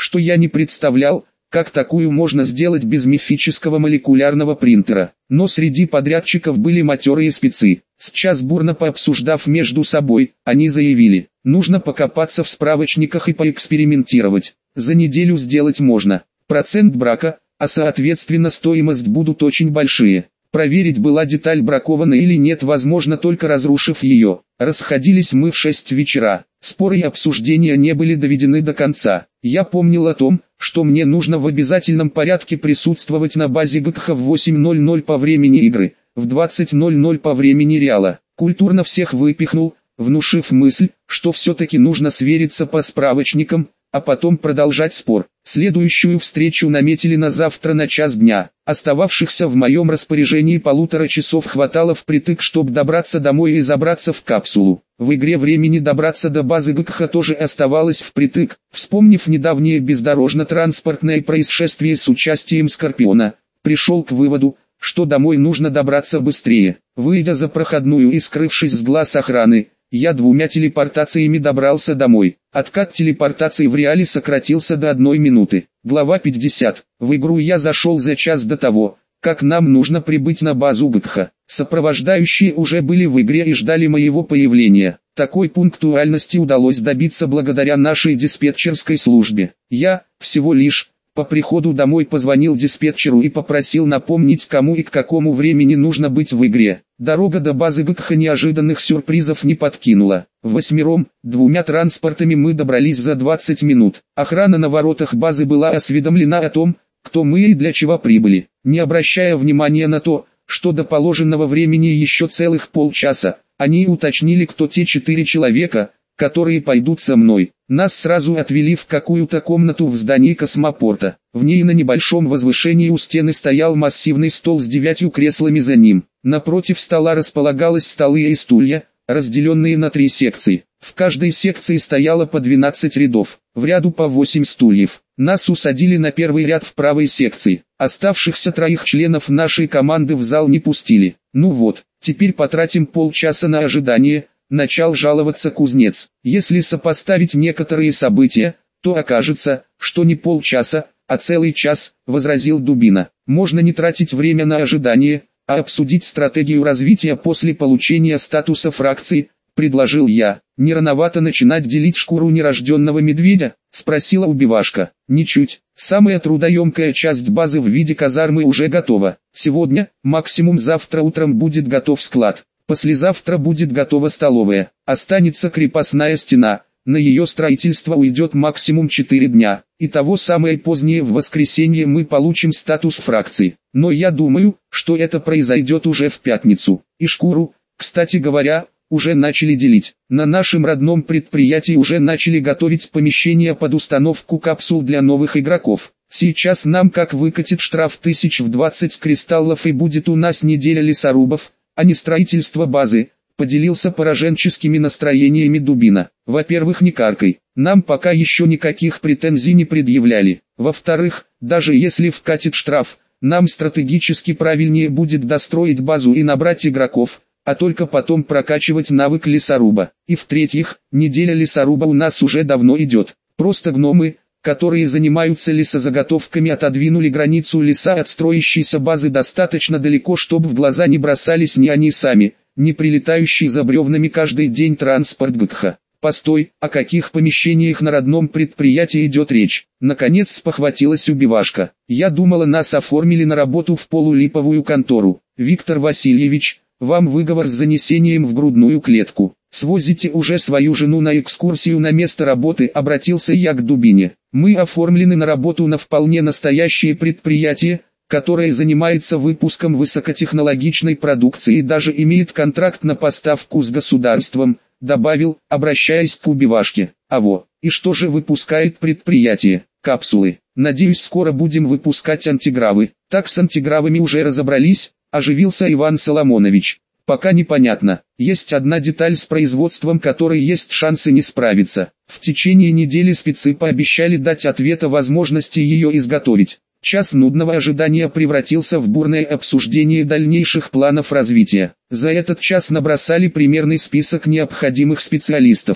что я не представлял, как такую можно сделать без мифического молекулярного принтера. Но среди подрядчиков были матерые спецы. Сейчас бурно пообсуждав между собой, они заявили, нужно покопаться в справочниках и поэкспериментировать. За неделю сделать можно. Процент брака, а соответственно стоимость будут очень большие. Проверить, была деталь бракована или нет, возможно, только разрушив ее. Расходились мы в 6 вечера. Споры и обсуждения не были доведены до конца. Я помнил о том, что мне нужно в обязательном порядке присутствовать на базе ГКХ в 8:00 по времени игры, в 20:00 по времени Реала. Культурно всех выпихнул, внушив мысль, что все-таки нужно свериться по справочникам, а потом продолжать спор. Следующую встречу наметили на завтра на 1:00 дня. Остававшихся в моем распоряжении 1,5 часов хватало впритык, чтобы добраться домой и забраться в капсулу. В игре времени добраться до базы ГКХ тоже оставалось впритык. Вспомнив недавнее бездорожно-транспортное происшествие с участием Скорпиона, пришел к выводу, что домой нужно добраться быстрее. Выйдя за проходную и скрывшись с глаз охраны, я 2 телепортациями добрался домой. Откат телепортации в реале сократился до 1 минуты. Глава 50. В игру я зашел за час до того, как нам нужно прибыть на базу ГКХ. Сопровождающие уже были в игре и ждали моего появления. Такой пунктуальности удалось добиться благодаря нашей диспетчерской службе. Я, всего лишь, по приходу домой позвонил диспетчеру и попросил напомнить, кому и к какому времени нужно быть в игре. Дорога до базы ГКХ неожиданных сюрпризов не подкинула. Восьмером, 2 транспортами мы добрались за 20 минут. Охрана на воротах базы была осведомлена о том, кто мы и для чего прибыли. Не обращая внимания на то, что до положенного времени еще целых полчаса, они уточнили, кто те 4 человека, которые пойдут со мной. Нас сразу отвели в какую-то комнату в здании космопорта. В ней на небольшом возвышении у стены стоял массивный стол с 9 креслами за ним. Напротив стола располагалось столы и стулья, разделенные на 3 секции. В каждой секции стояло по 12 рядов, в ряду по 8 стульев. Нас усадили на первый ряд в правой секции. Оставшихся 3 членов нашей команды в зал не пустили. Ну вот, теперь потратим полчаса на ожидание. Начал жаловаться кузнец. Если сопоставить некоторые события, то окажется, что не полчаса, а целый час, возразил Дубина. Можно не тратить время на ожидание, а обсудить стратегию развития после получения статуса фракции, предложил я. Не рановато начинать делить шкуру нерожденного медведя? Спросила убивашка. Ничуть. Самая трудоемкая часть базы в виде казармы уже готова. Сегодня, максимум завтра утром будет готов склад. Послезавтра будет готова столовая, останется крепостная стена, на ее строительство уйдет максимум 4 дня, и того самое позднее в воскресенье мы получим статус фракции. Но я думаю, что это произойдет уже в пятницу. И шкуру, кстати говоря, уже начали делить. На нашем родном предприятии уже начали готовить помещение под установку капсул для новых игроков. Сейчас нам как выкатит штраф 1020 кристаллов и будет у нас неделя лесорубов, а не строительство базы, поделился пораженческими настроениями Дубина. Во-первых, не каркай, нам пока еще никаких претензий не предъявляли. Во-вторых, даже если вкатит штраф, нам стратегически правильнее будет достроить базу и набрать игроков, а только потом прокачивать навык лесоруба. И в-третьих, неделя лесоруба у нас уже давно идет. Просто гномы, которые занимаются лесозаготовками, отодвинули границу леса от строящейся базы достаточно далеко, чтобы в глаза не бросались ни они сами, ни прилетающий за бревнами каждый день транспорт ГКХ. Постой, о каких помещениях на родном предприятии идет речь? Наконец спохватилась убивашка. Я думала, нас оформили на работу в полулиповую контору. Виктор Васильевич, вам выговор с занесением в грудную клетку. Свозите уже свою жену на экскурсию на место работы, обратился я к Дубине. Мы оформлены на работу на вполне настоящее предприятие, которое занимается выпуском высокотехнологичной продукции и даже имеет контракт на поставку с государством, добавил, обращаясь к убивашке. И что же выпускает предприятие? Капсулы. Надеюсь, скоро будем выпускать антигравы. Так с антигравами уже разобрались, оживился Иван Соломонович. Пока непонятно. Есть одна деталь с производством, которой есть шансы не справиться. В течение недели спецы пообещали дать ответ о возможности ее изготовить. Час нудного ожидания превратился в бурное обсуждение дальнейших планов развития. За этот час набросали примерный список необходимых специалистов.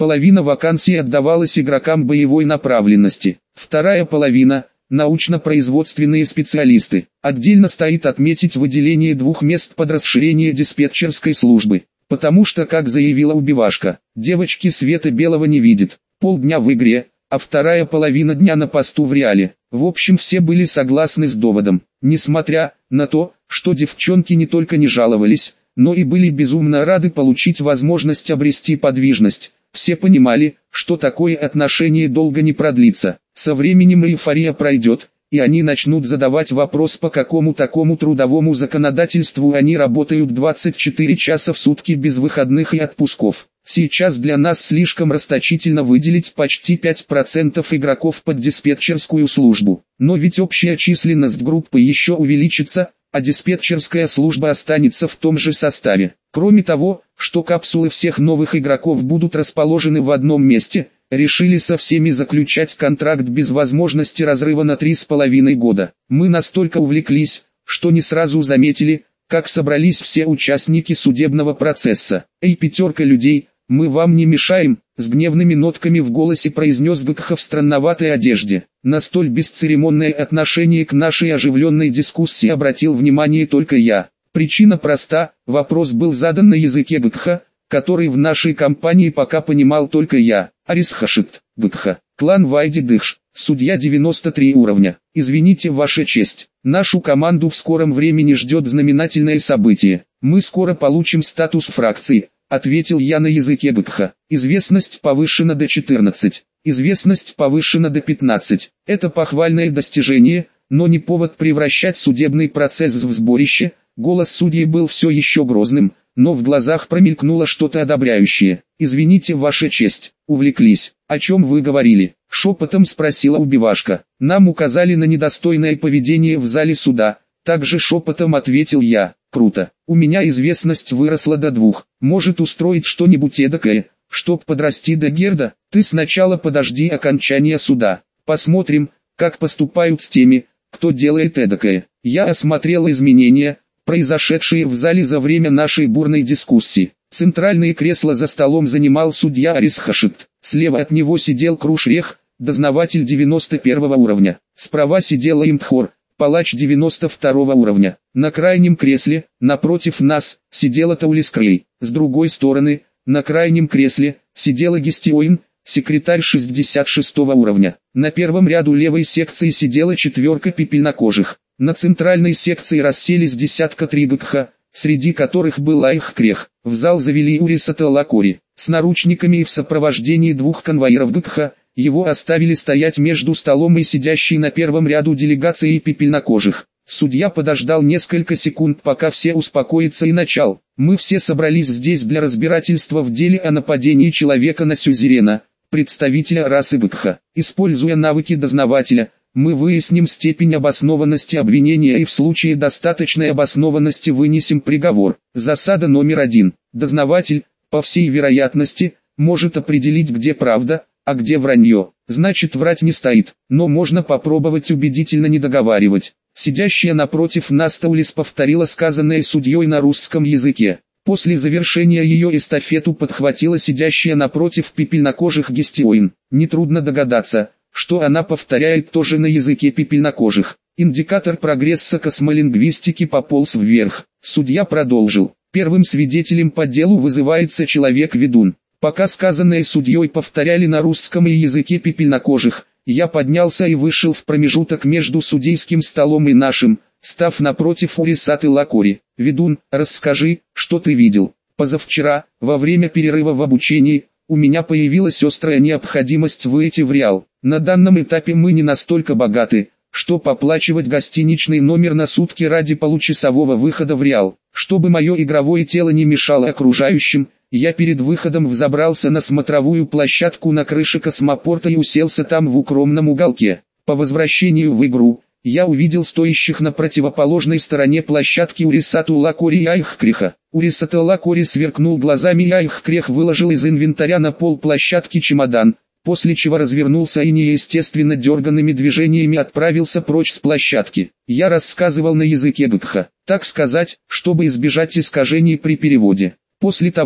Половина вакансий отдавалась игрокам боевой направленности, вторая половина – научно-производственные специалисты. Отдельно стоит отметить выделение 2 мест под расширение диспетчерской службы, потому что, как заявила убивашка, девочки света белого не видят, полдня в игре, а вторая половина дня на посту в реале. В общем, все были согласны с доводом, несмотря на то, что девчонки не только не жаловались, но и были безумно рады получить возможность обрести подвижность. Все понимали, что такое отношение долго не продлится, со временем эйфория пройдет, и они начнут задавать вопрос, по какому такому трудовому законодательству они работают 24 часа в сутки без выходных и отпусков. Сейчас для нас слишком расточительно выделить почти 5% игроков под диспетчерскую службу, но ведь общая численность группы еще увеличится, а диспетчерская служба останется в том же составе. Кроме того, что капсулы всех новых игроков будут расположены в одном месте, решили со всеми заключать контракт без возможности разрыва на 3,5 года. Мы настолько увлеклись, что не сразу заметили, как собрались все участники судебного процесса. «Эй, 5 людей, мы вам не мешаем», — с гневными нотками в голосе произнес ГКХ в странноватой одежде. На столь бесцеремонное отношение к нашей оживленной дискуссии обратил внимание только я. Причина проста, вопрос был задан на языке ГКХ, который в нашей компании пока понимал только я. Арис Хашит, ГКХ, клан Вайди Дыхш, судья 93 уровня. Извините, ваша честь, нашу команду в скором времени ждет знаменательное событие. Мы скоро получим статус фракции, ответил я на языке ГКХ. Известность повышена до 14. Известность повышена до 15. Это похвальное достижение, но не повод превращать судебный процесс в сборище. Голос судьи был все еще грозным, но в глазах промелькнуло что-то одобряющее. «Извините, ваша честь, увлеклись. О чем вы говорили?» — шепотом спросила убивашка. «Нам указали на недостойное поведение в зале суда», — также шепотом ответил я. «Круто. У меня известность выросла до 2. Может устроить что-нибудь эдакое, чтоб подрасти до Герда? Ты сначала подожди окончания суда. Посмотрим, как поступают с теми, кто делает эдакое». Я осмотрел изменения, произошедшие в зале за время нашей бурной дискуссии. Центральное кресло за столом занимал судья Арис Хашит. Слева от него сидел Крушрех, дознаватель 91 уровня. Справа сидела Имтхор, палач 92 уровня. На крайнем кресле, напротив нас, сидела Таулискрей. С другой стороны, на крайнем кресле, сидела Гестиоин, секретарь 66 уровня. На первом ряду левой секции сидела 4 пепельнокожих. На центральной секции расселись 13 ГКХ, среди которых был Айхкрех. В зал завели Урисата Лакори. С наручниками и в сопровождении 2 конвоиров ГКХ, его оставили стоять между столом и сидящей на первом ряду делегацией пепельнокожих. Судья подождал несколько секунд, пока все успокоятся, и начал. «Мы все собрались здесь для разбирательства в деле о нападении человека на сюзерена, представителя расы ГКХ. Используя навыки дознавателя, мы выясним степень обоснованности обвинения и в случае достаточной обоснованности вынесем приговор. Засада номер 1. Дознаватель, по всей вероятности, может определить, где правда, а где вранье. Значит, врать не стоит, но можно попробовать убедительно не договаривать». Сидящая напротив нас Таулис повторила сказанное судьей на русском языке. После завершения ее эстафету подхватила сидящая напротив пепельнокожих Гестиоин. Нетрудно догадаться, что она повторяет тоже на языке пепельнокожих. Индикатор прогресса космолингвистики пополз вверх. Судья продолжил. Первым свидетелем по делу вызывается человек-ведун. Пока сказанное судьей повторяли на русском и языке пепельнокожих, я поднялся и вышел в промежуток между судейским столом и нашим, став напротив Урисаты Лакори. «Ведун, расскажи, что ты видел?» «Позавчера, во время перерыва в обучении, у меня появилась острая необходимость выйти в Реал. На данном этапе мы не настолько богаты, что оплачивать гостиничный номер на сутки ради получасового выхода в Реал. Чтобы мое игровое тело не мешало окружающим, я перед выходом взобрался на смотровую площадку на крыше космопорта и уселся там в укромном уголке. По возвращению в игру, я увидел стоящих на противоположной стороне площадки Урисату Лакори и Айхкреха. Урисата Лакори сверкнул глазами, и Айхкрех выложил из инвентаря на пол площадки чемодан, после чего развернулся и неестественно дерганными движениями отправился прочь с площадки. Я рассказывал на языке ГКХ, так сказать, чтобы избежать искажений при переводе. После того,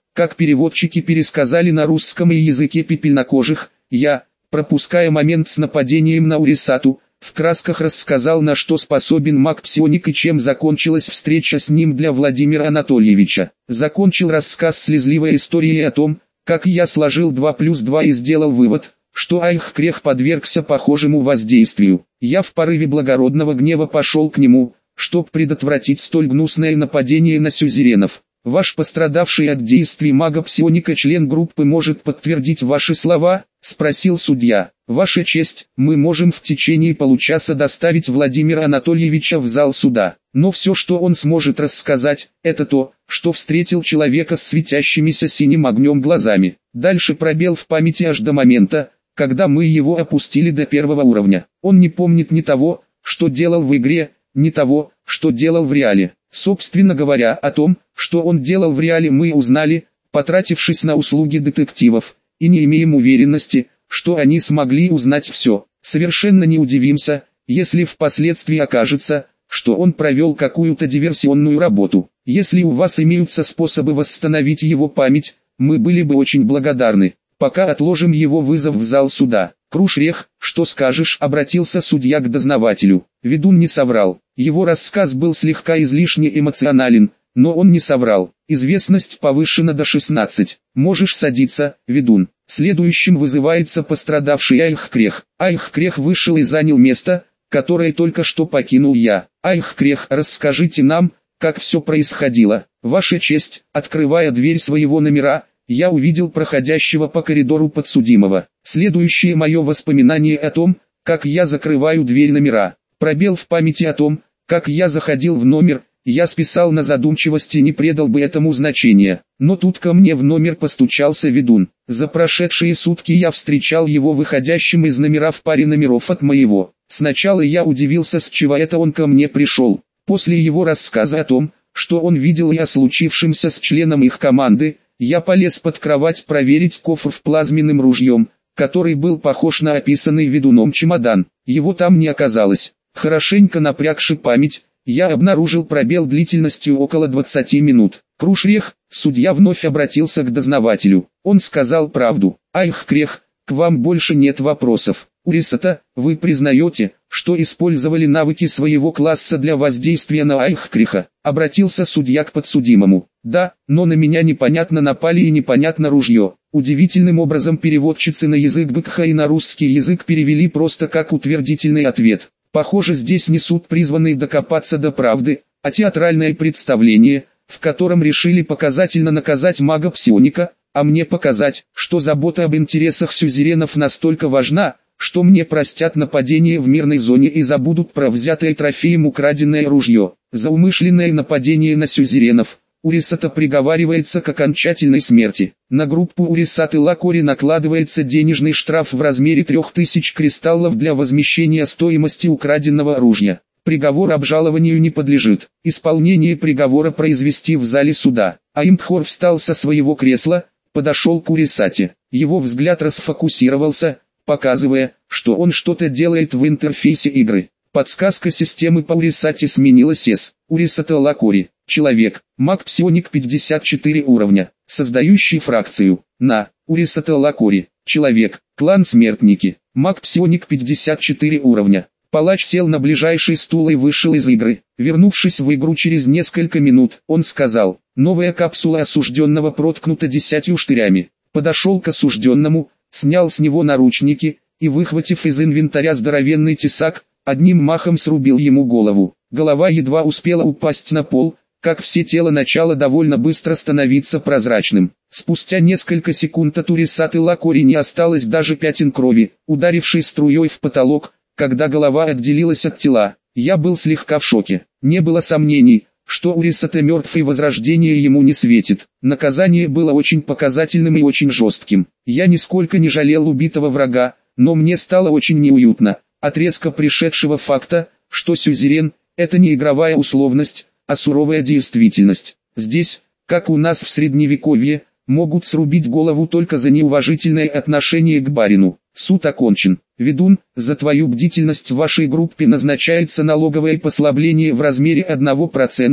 как переводчики пересказали на русском и языке пепельнокожих, я, пропуская момент с нападением на Урисату, в красках рассказал, на что способен маг-псионик и чем закончилась встреча с ним для Владимира Анатольевича. Закончил рассказ слезливой историей о том, как я сложил 2+2 и сделал вывод, что Айхкрех подвергся похожему воздействию. Я в порыве благородного гнева пошел к нему, чтобы предотвратить столь гнусное нападение на сюзеренов. Ваш пострадавший от действий мага-псионика член группы может подтвердить ваши слова, спросил судья. Ваша честь, мы можем в течение получаса доставить Владимира Анатольевича в зал суда. Но все, что он сможет рассказать, это то, что встретил человека с светящимися синим огнем глазами. Дальше пробел в памяти аж до момента, когда мы его опустили до 1-го уровня. Он не помнит ни того, что делал в игре, ни того, что делал в реале. Собственно говоря, о том, что он делал в реале, мы узнали, потратившись на услуги детективов, и не имеем уверенности, что они смогли узнать все. Совершенно не удивимся, если впоследствии окажется, что он провел какую-то диверсионную работу. Если у вас имеются способы восстановить его память, мы были бы очень благодарны. Пока отложим его вызов в зал суда. Крушрех, что скажешь, обратился судья к дознавателю. Ведун не соврал. Его рассказ был слегка излишне эмоционален, но он не соврал. Известность повышена до 16. Можешь садиться, ведун. Следующим вызывается пострадавший Айхкрех. Айхкрех вышел и занял место, которое только что покинул я. Айхкрех, расскажите нам, как все происходило. Ваша честь, открывая дверь своего номера, я увидел проходящего по коридору подсудимого. Следующее мое воспоминание о том, как я закрываю дверь номера. Пробел в памяти о том, как я заходил в номер, я списал на задумчивость и не придал бы этому значения. Но тут ко мне в номер постучался ведун. За прошедшие сутки я встречал его выходящим из номера в паре номеров от моего. Сначала я удивился, с чего это он ко мне пришел. После его рассказа о том, что он видел и о случившемся с членом их команды, я полез под кровать проверить кофр с плазменным ружьем, который был похож на описанный ведуном чемодан. Его там не оказалось. Хорошенько напрягши память, я обнаружил пробел длительностью около 20 минут. Крушрех, судья вновь обратился к дознавателю. Он сказал правду. Айхкрех, к вам больше нет вопросов. Урисата, вы признаете, что использовали навыки своего класса для воздействия на Айхкреха? Обратился судья к подсудимому. Да, но на меня непонятно напали и непонятно ружье. Удивительным образом переводчицы на язык БКХ и на русский язык перевели просто как утвердительный ответ. Похоже, здесь не суд, призванный докопаться до правды, а театральное представление, в котором решили показательно наказать мага-псионика, а мне показать, что забота об интересах сюзеренов настолько важна, что мне простят нападение в мирной зоне и забудут про взятое трофеем украденное ружье. За умышленное нападение на сюзеренов Урисата приговаривается к окончательной смерти. На группу Урисаты Лакори накладывается денежный штраф в размере 3000 кристаллов для возмещения стоимости украденного оружия. Приговор обжалованию не подлежит. Исполнение приговора произвести в зале суда. Аимпхор встал со своего кресла, подошел к Урисате. Его взгляд расфокусировался, показывая, что он что-то делает в интерфейсе игры. Подсказка системы по Урисате сменилась с. Урисата Лакори. Человек, маг-псионик 54 уровня, создающий фракцию. На. Урисата Лакори. Человек, клан Смертники. Маг-псионик 54 уровня. Палач сел на ближайший стул и вышел из игры. Вернувшись в игру через несколько минут, он сказал: новая капсула осужденного проткнута 10 штырями. Подошел к осужденному, снял с него наручники и, выхватив из инвентаря здоровенный тесак, одним махом срубил ему голову. Голова едва успела упасть на пол, как все тело начало довольно быстро становиться прозрачным. Спустя несколько секунд от Урисаты Лакори не осталось даже пятен крови, ударившей струей в потолок, когда голова отделилась от тела. Я был слегка в шоке. Не было сомнений, что Урисата мертв и возрождение ему не светит. Наказание было очень показательным и очень жестким. Я нисколько не жалел убитого врага, но мне стало очень неуютно от резко пришедшего факта, что сюзерен – это не игровая условность, а суровая действительность. Здесь, как у нас в средневековье, могут срубить голову только за неуважительное отношение к барину. Суд окончен. Ведун, за твою бдительность в вашей группе назначается налоговое послабление в размере 1%,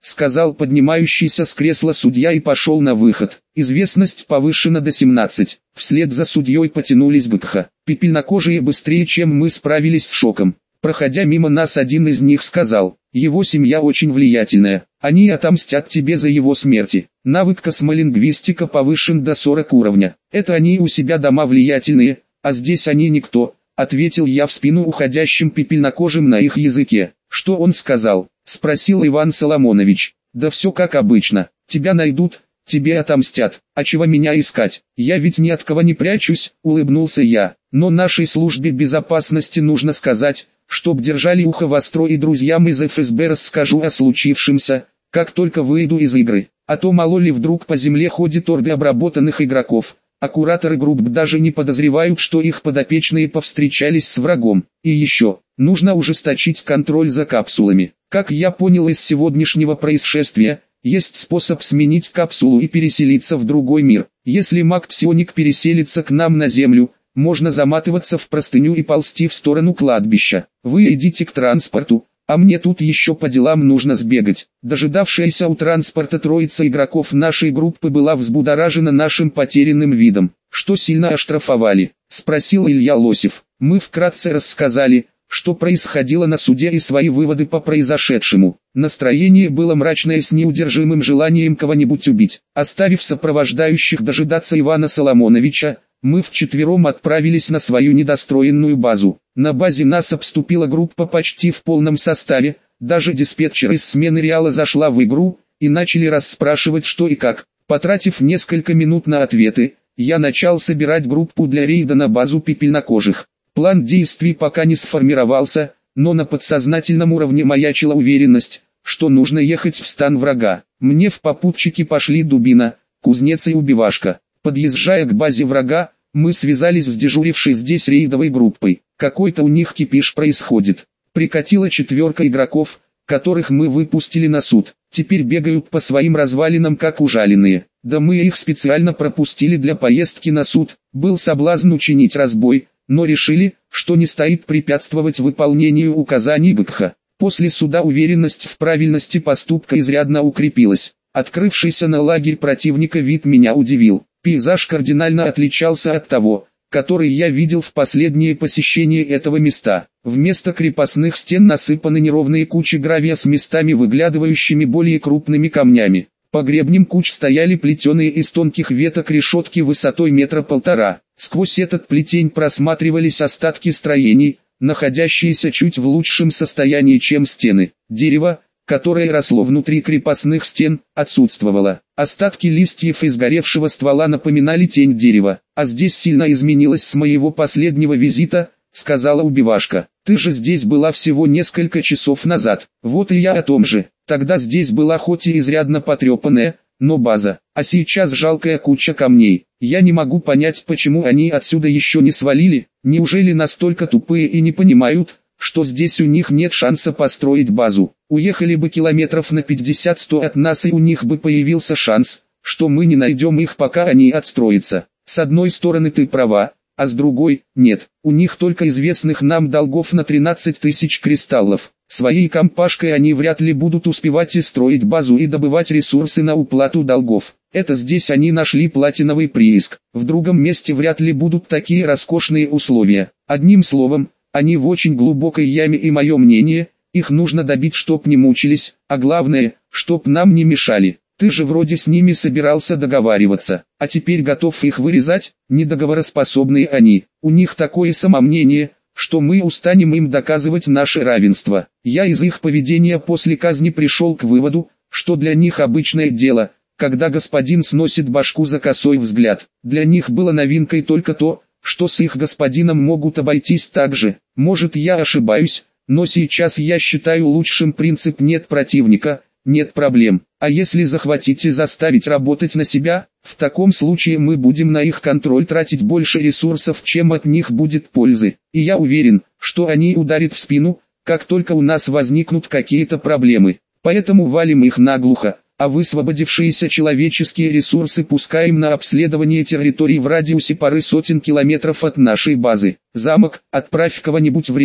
сказал поднимающийся с кресла судья и пошел на выход. Известность повышена до 17. Вслед за судьей потянулись БКХ. Пепельнокожие быстрее, чем мы, справились с шоком. Проходя мимо нас, один из них сказал: «Его семья очень влиятельная, они отомстят тебе за его смерти. Навык космолингвистика повышен до 40 уровня. Это они у себя дома влиятельные, а здесь они никто», — ответил я в спину уходящим пепельнокожим на их языке. «Что он сказал?» — спросил Иван Соломонович. «Да все как обычно, тебя найдут, тебе отомстят, а чего меня искать? Я ведь ни от кого не прячусь», — улыбнулся я. «Но нашей службе безопасности нужно сказать, чтоб держали ухо востро, и друзьям из ФСБ расскажу о случившемся, как только выйду из игры, а то мало ли вдруг по земле ходят орды обработанных игроков, а кураторы групп даже не подозревают, что их подопечные повстречались с врагом. И еще, нужно ужесточить контроль за капсулами. Как я понял из сегодняшнего происшествия, есть способ сменить капсулу и переселиться в другой мир. Если маг-псионик переселится к нам на Землю, можно заматываться в простыню и ползти в сторону кладбища. Вы идите к транспорту, а мне тут еще по делам нужно сбегать». Дожидавшаяся у транспорта троица игроков нашей группы была взбудоражена нашим потерянным видом. «Что, сильно оштрафовали?» — спросил Илья Лосев. Мы вкратце рассказали, что происходило на суде, и свои выводы по произошедшему. Настроение было мрачное, с неудержимым желанием кого-нибудь убить. Оставив сопровождающих дожидаться Ивана Соломоновича, мы вчетвером отправились на свою недостроенную базу. На базе нас обступила группа почти в полном составе, даже диспетчер из смены Реала зашла в игру, и начали расспрашивать что и как. Потратив несколько минут на ответы, я начал собирать группу для рейда на базу пепельнокожих. План действий пока не сформировался, но на подсознательном уровне маячила уверенность, что нужно ехать в стан врага. Мне в попутчики пошли Дубина, Кузнец и Убивашка. Подъезжая к базе врага, мы связались с дежурившей здесь рейдовой группой. Какой-то у них кипиш происходит. Прикатила 4 игроков, которых мы выпустили на суд. Теперь бегают по своим развалинам как ужаленные. Да мы их специально пропустили для поездки на суд. Был соблазн учинить разбой, но решили, что не стоит препятствовать выполнению указаний БКХ. После суда уверенность в правильности поступка изрядно укрепилась. Открывшийся на лагерь противника вид меня удивил. Пейзаж кардинально отличался от того, который я видел в последнее посещение этого места. Вместо крепостных стен насыпаны неровные кучи гравия с местами выглядывающими более крупными камнями. По гребням куч стояли плетеные из тонких веток решетки высотой 1,5 метра. Сквозь этот плетень просматривались остатки строений, находящиеся чуть в лучшем состоянии, чем стены. Дерево, которое росло внутри крепостных стен, отсутствовало. Остатки листьев и сгоревшего ствола напоминали тень дерева. «А здесь сильно изменилось с моего последнего визита», — сказала Убивашка. «Ты же здесь была всего несколько часов назад». «Вот и я о том же. Тогда здесь была хоть и изрядно потрепанная, но база, а сейчас жалкая куча камней. Я не могу понять, почему они отсюда еще не свалили. Неужели настолько тупые и не понимают, что здесь у них нет шанса построить базу? Уехали бы километров на 50-100 от нас, и у них бы появился шанс, что мы не найдем их, пока они отстроятся. С одной стороны ты права, а с другой – нет. У них только известных нам долгов на 13 тысяч кристаллов. Своей компашкой они вряд ли будут успевать и строить базу, и добывать ресурсы на уплату долгов. Это здесь они нашли платиновый прииск. В другом месте вряд ли будут такие роскошные условия. Одним словом, они в очень глубокой яме, и мое мнение, их нужно добить, чтоб не мучились, а главное, чтоб нам не мешали. Ты же вроде с ними собирался договариваться, а теперь готов их вырезать? Недоговороспособные они. У них такое самомнение, что мы устанем им доказывать наше равенство. Я из их поведения после казни пришел к выводу, что для них обычное дело, когда господин сносит башку за косой взгляд. Для них было новинкой только то, что с их господином могут обойтись так же. Может, я ошибаюсь, но сейчас я считаю лучшим принцип «нет противника, нет проблем». А если захватить и заставить работать на себя, в таком случае мы будем на их контроль тратить больше ресурсов, чем от них будет пользы. И я уверен, что они ударят в спину, как только у нас возникнут какие-то проблемы. Поэтому валим их наглухо, а высвободившиеся человеческие ресурсы пускаем на обследование территорий в радиусе пары сотен километров от нашей базы. Замок, отправь кого-нибудь в Реал.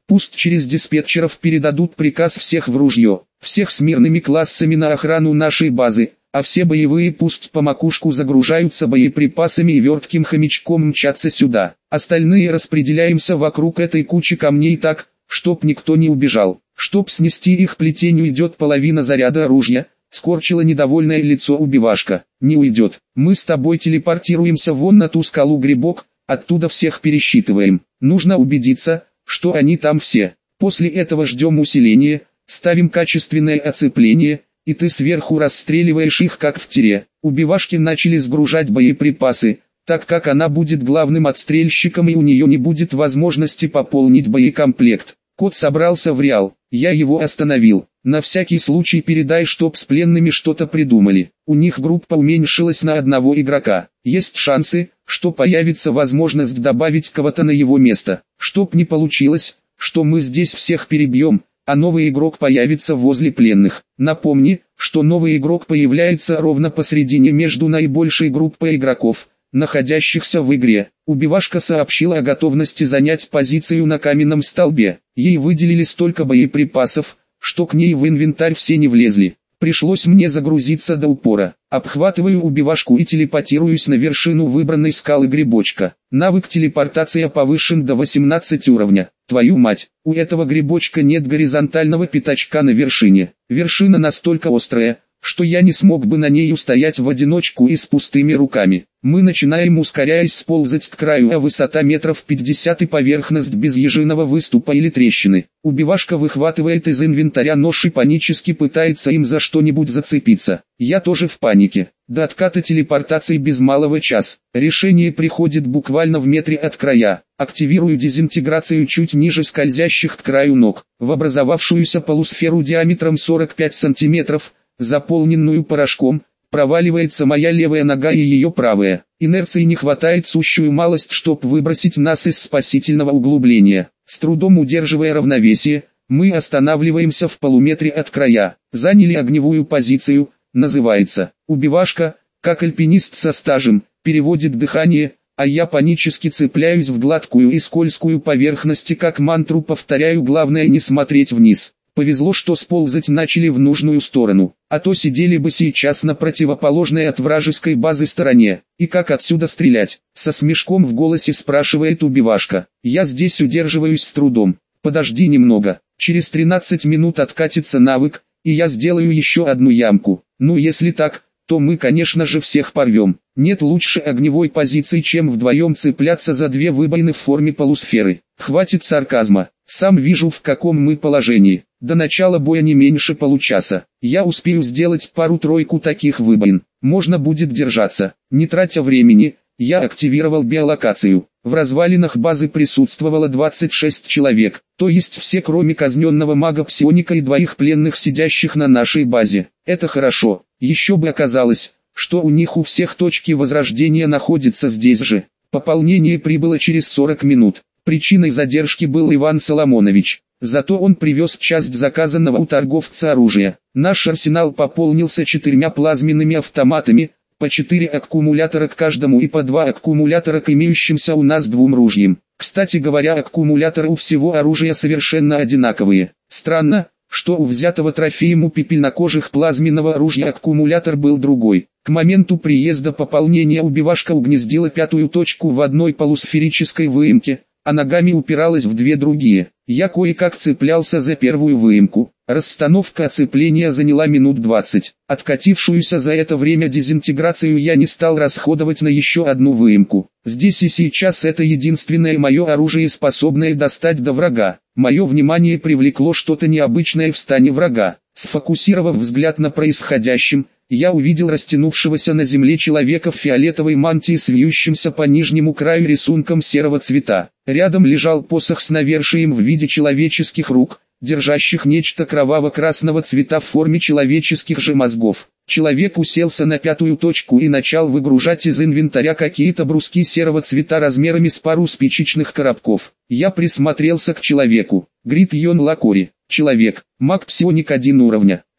Пусть через диспетчеров передадут приказ всех в ружье, всех с мирными классами на охрану нашей базы, а все боевые пусть по макушку загружаются боеприпасами и вертким хомячком мчатся сюда. Остальные распределяемся вокруг этой кучи камней так, чтоб никто не убежал. Чтоб снести их плетенью идет половина заряда оружия, скорчило недовольное лицо убивашка. Не уйдет. Мы с тобой телепортируемся вон на ту скалу Грибок, оттуда всех пересчитываем. Нужно убедиться, что они там все. После этого ждем усиления, ставим качественное оцепление, и ты сверху расстреливаешь их как в тире. Убивашки начали сгружать боеприпасы, так как она будет главным отстрельщиком и у нее не будет возможности пополнить боекомплект. Кот собрался в Реал, я его остановил. На всякий случай передай, чтоб с пленными что-то придумали. У них группа уменьшилась на одного игрока. Есть шансы, что появится возможность добавить кого-то на его место. Чтоб не получилось, что мы здесь всех перебьем, а новый игрок появится возле пленных. Напомни, что новый игрок появляется ровно посредине между наибольшей группой игроков, находящихся в игре. Убивашка сообщила о готовности занять позицию на каменном столбе. Ей выделили столько боеприпасов, что к ней в инвентарь все не влезли. Пришлось мне загрузиться до упора. Обхватываю убивашку и телепортируюсь на вершину выбранной скалы Грибочка. Навык телепортация повышен до 18 уровня. Твою мать, у этого грибочка нет горизонтального пятачка на вершине. Вершина настолько острая, что я не смог бы на ней устоять в одиночку и с пустыми руками. Мы начинаем, ускоряясь, сползать к краю, а высота метров 50 и поверхность без ежиного выступа или трещины. Убивашка выхватывает из инвентаря нож и панически пытается им за что-нибудь зацепиться. Я тоже в панике. До отката телепортации без малого час. Решение приходит буквально в метре от края. Активирую дезинтеграцию чуть ниже скользящих к краю ног. В образовавшуюся полусферу диаметром 45 сантиметров, заполненную порошком, проваливается моя левая нога и ее правая. Инерции не хватает сущую малость, чтоб выбросить нас из спасительного углубления. С трудом удерживая равновесие, мы останавливаемся в полуметре от края. Заняли огневую позицию, называется. Убивашка, как альпинист со стажем, переводит дыхание, а я панически цепляюсь в гладкую и скользкую поверхность и как мантру повторяю: главное не смотреть вниз. Повезло, что сползать начали в нужную сторону, а то сидели бы сейчас на противоположной от вражеской базы стороне. И как отсюда стрелять? Со смешком в голосе спрашивает убивашка. Я здесь удерживаюсь с трудом. Подожди немного, через 13 минут откатится навык, и я сделаю еще одну ямку. Ну если так, то мы конечно же всех порвем. Нет лучше огневой позиции, чем вдвоем цепляться за две выбоины в форме полусферы. Хватит сарказма, сам вижу, в каком мы положении. До начала боя не меньше получаса. Я успею сделать пару-тройку таких выбоин. Можно будет держаться. Не тратя времени, я активировал биолокацию. В развалинах базы присутствовало 26 человек, то есть все, кроме казненного мага-псионика и двоих пленных, сидящих на нашей базе. Это хорошо. Еще бы оказалось, что у них у всех точки возрождения находятся здесь же. Пополнение прибыло через 40 минут. Причиной задержки был Иван Соломонович. Зато он привез часть заказанного у торговца оружия. Наш арсенал пополнился 4 плазменными автоматами, по 4 аккумулятора к каждому и по 2 аккумулятора к имеющимся у нас 2 ружьям. Кстати говоря, аккумуляторы у всего оружия совершенно одинаковые. Странно, что у взятого трофеем у пепельнокожих плазменного оружия аккумулятор был другой. К моменту приезда пополнения убивашка угнездила 5-ю точку в одной полусферической выемке, а ногами упиралась в 2 другие. Я кое-как цеплялся за первую выемку. Расстановка оцепления заняла минут 20. Откатившуюся за это время дезинтеграцию я не стал расходовать на еще одну выемку. Здесь и сейчас это единственное мое оружие, способное достать до врага. Мое внимание привлекло что-то необычное в стане врага. Сфокусировав взгляд на происходящем, я увидел растянувшегося на земле человека в фиолетовой мантии с вьющимся по нижнему краю рисунком серого цвета. Рядом лежал посох с навершием в виде человеческих рук, держащих нечто кроваво-красного цвета в форме человеческих же мозгов. Человек уселся на 5-ю точку и начал выгружать из инвентаря какие-то бруски серого цвета размерами с пару спичечных коробков. Я присмотрелся к человеку. Грит Йон Лакори. Человек. Маг-псионик 1 уровня.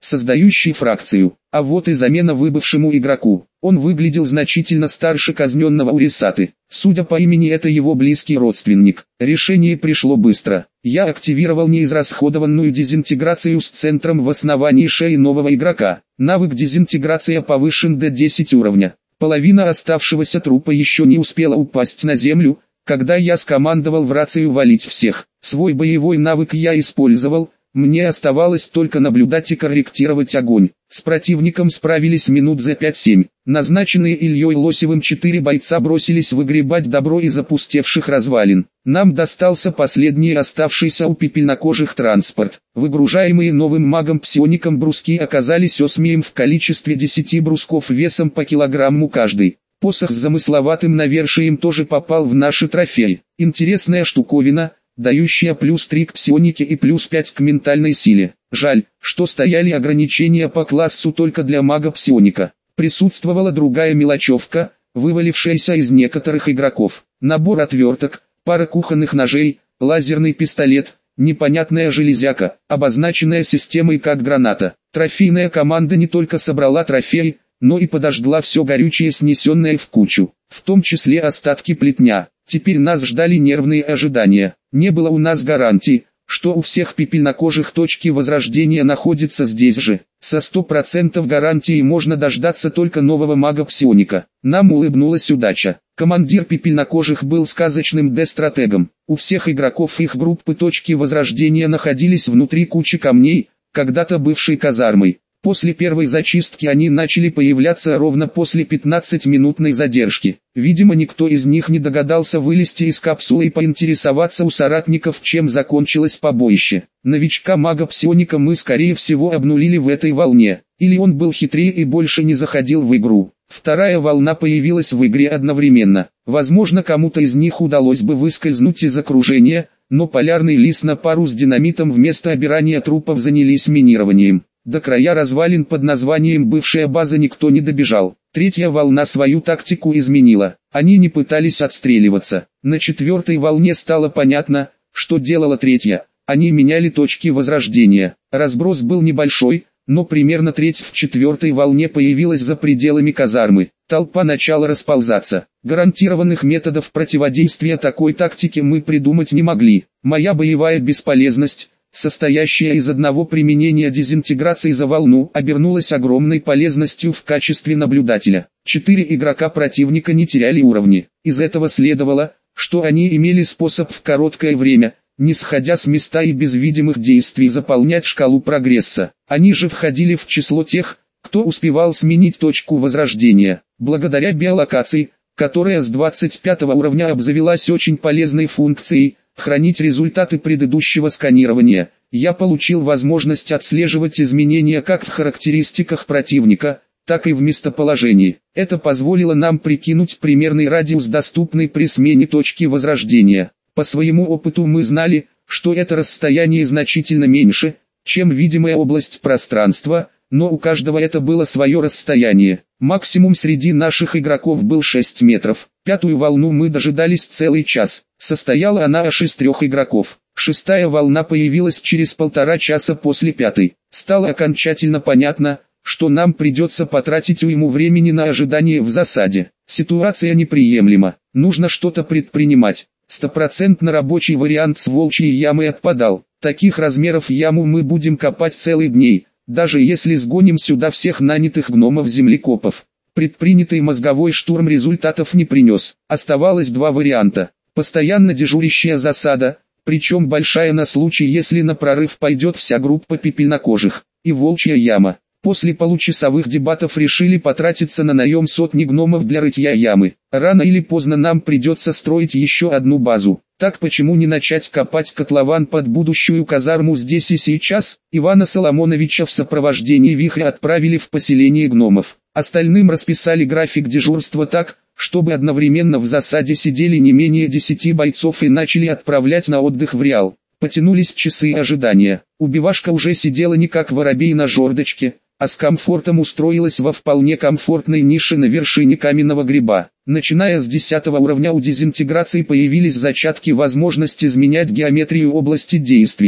создающий фракцию. А вот и замена выбывшему игроку. Он выглядел значительно старше казненного Урисаты. Судя по имени, это его близкий родственник. Решение пришло быстро. Я активировал неизрасходованную дезинтеграцию с центром в основании шеи нового игрока. Навык дезинтеграция повышен до 10 уровня. Половина оставшегося трупа еще не успела упасть на землю, когда я скомандовал в рацию валить всех. Свой боевой навык я использовал, мне оставалось только наблюдать и корректировать огонь. С противником справились минут за 5-7. Назначенные Ильей Лосевым 4 бойца бросились выгребать добро из опустевших развалин. Нам достался последний оставшийся у пепельнокожих транспорт. Выгружаемые новым магом-псиоником бруски оказались осмием в количестве 10 брусков весом по килограмму каждый. Посох с замысловатым навершием тоже попал в наши трофеи. Интересная штуковина, дающая +3 к псионике и +5 к ментальной силе. Жаль, что стояли ограничения по классу только для мага-псионика. Присутствовала другая мелочевка, вывалившаяся из некоторых игроков. Набор отверток, пара кухонных ножей, лазерный пистолет, непонятная железяка, обозначенная системой как граната. Трофейная команда не только собрала трофеи, но и подожгла все горючее, снесенное в кучу, в том числе остатки плетня. Теперь нас ждали нервные ожидания. Не было у нас гарантий, что у всех пепельнокожих точки возрождения находятся здесь же. Со 100% гарантией можно дождаться только нового мага-псионика. Нам улыбнулась удача. Командир пепельнокожих был сказочным Д-стратегом. У всех игроков их группы точки возрождения находились внутри кучи камней, когда-то бывшей казармой. После первой зачистки они начали появляться ровно после 15-минутной задержки. Видимо, никто из них не догадался вылезти из капсулы и поинтересоваться у соратников, чем закончилось побоище. Новичка мага-псионика мы скорее всего обнулили в этой волне. Или он был хитрее и больше не заходил в игру. Вторая волна появилась в игре одновременно. Возможно, кому-то из них удалось бы выскользнуть из окружения, но полярный лис на пару с динамитом вместо обирания трупов занялись минированием. До края развалин под названием «Бывшая база» никто не добежал. Третья волна свою тактику изменила. Они не пытались отстреливаться. На четвертой волне стало понятно, что делала третья. Они меняли точки возрождения. Разброс был небольшой, но примерно треть в четвертой волне появилась за пределами казармы. Толпа начала расползаться. Гарантированных методов противодействия такой тактике мы придумать не могли. Моя боевая бесполезность, состоящая из одного применения дезинтеграции за волну, обернулась огромной полезностью в качестве наблюдателя. 4 игрока противника не теряли уровни. Из этого следовало, что они имели способ в короткое время, не сходя с места и без видимых действий, заполнять шкалу прогресса. Они же входили в число тех, кто успевал сменить точку возрождения. Благодаря биолокации, которая с 25 уровня обзавелась очень полезной функцией хранить результаты предыдущего сканирования, я получил возможность отслеживать изменения как в характеристиках противника, так и в местоположении. Это позволило нам прикинуть примерный радиус, доступный при смене точки возрождения. По своему опыту мы знали, что это расстояние значительно меньше, чем видимая область пространства, но у каждого это было свое расстояние. Максимум среди наших игроков был 6 метров. Пятую волну мы дожидались целый час. Состояла она аж из 3 игроков. Шестая волна появилась через 1,5 часа после пятой. Стало окончательно понятно, что нам придется потратить уйму времени на ожидание в засаде. Ситуация неприемлема. Нужно что-то предпринимать. 100% рабочий вариант с волчьей ямой отпадал. Таких размеров яму мы будем копать целые дни, даже если сгоним сюда всех нанятых гномов-землекопов. Предпринятый мозговой штурм результатов не принес. Оставалось 2 варианта. Постоянно дежурящая засада, причем большая на случай, если на прорыв пойдет вся группа пепельнокожих, и волчья яма. После получасовых дебатов решили потратиться на наем сотни гномов для рытья ямы. Рано или поздно нам придется строить еще одну базу. Так почему не начать копать котлован под будущую казарму здесь и сейчас? Ивана Соломоновича в сопровождении вихря отправили в поселение гномов. Остальным расписали график дежурства так, чтобы одновременно в засаде сидели не менее 10 бойцов и начали отправлять на отдых в Реал. Потянулись часы ожидания. Убивашка уже сидела не как воробей на жердочке, а с комфортом устроилась во вполне комфортной нише на вершине каменного гриба. Начиная с 10 уровня у дезинтеграции появились зачатки возможности изменять геометрию области действия.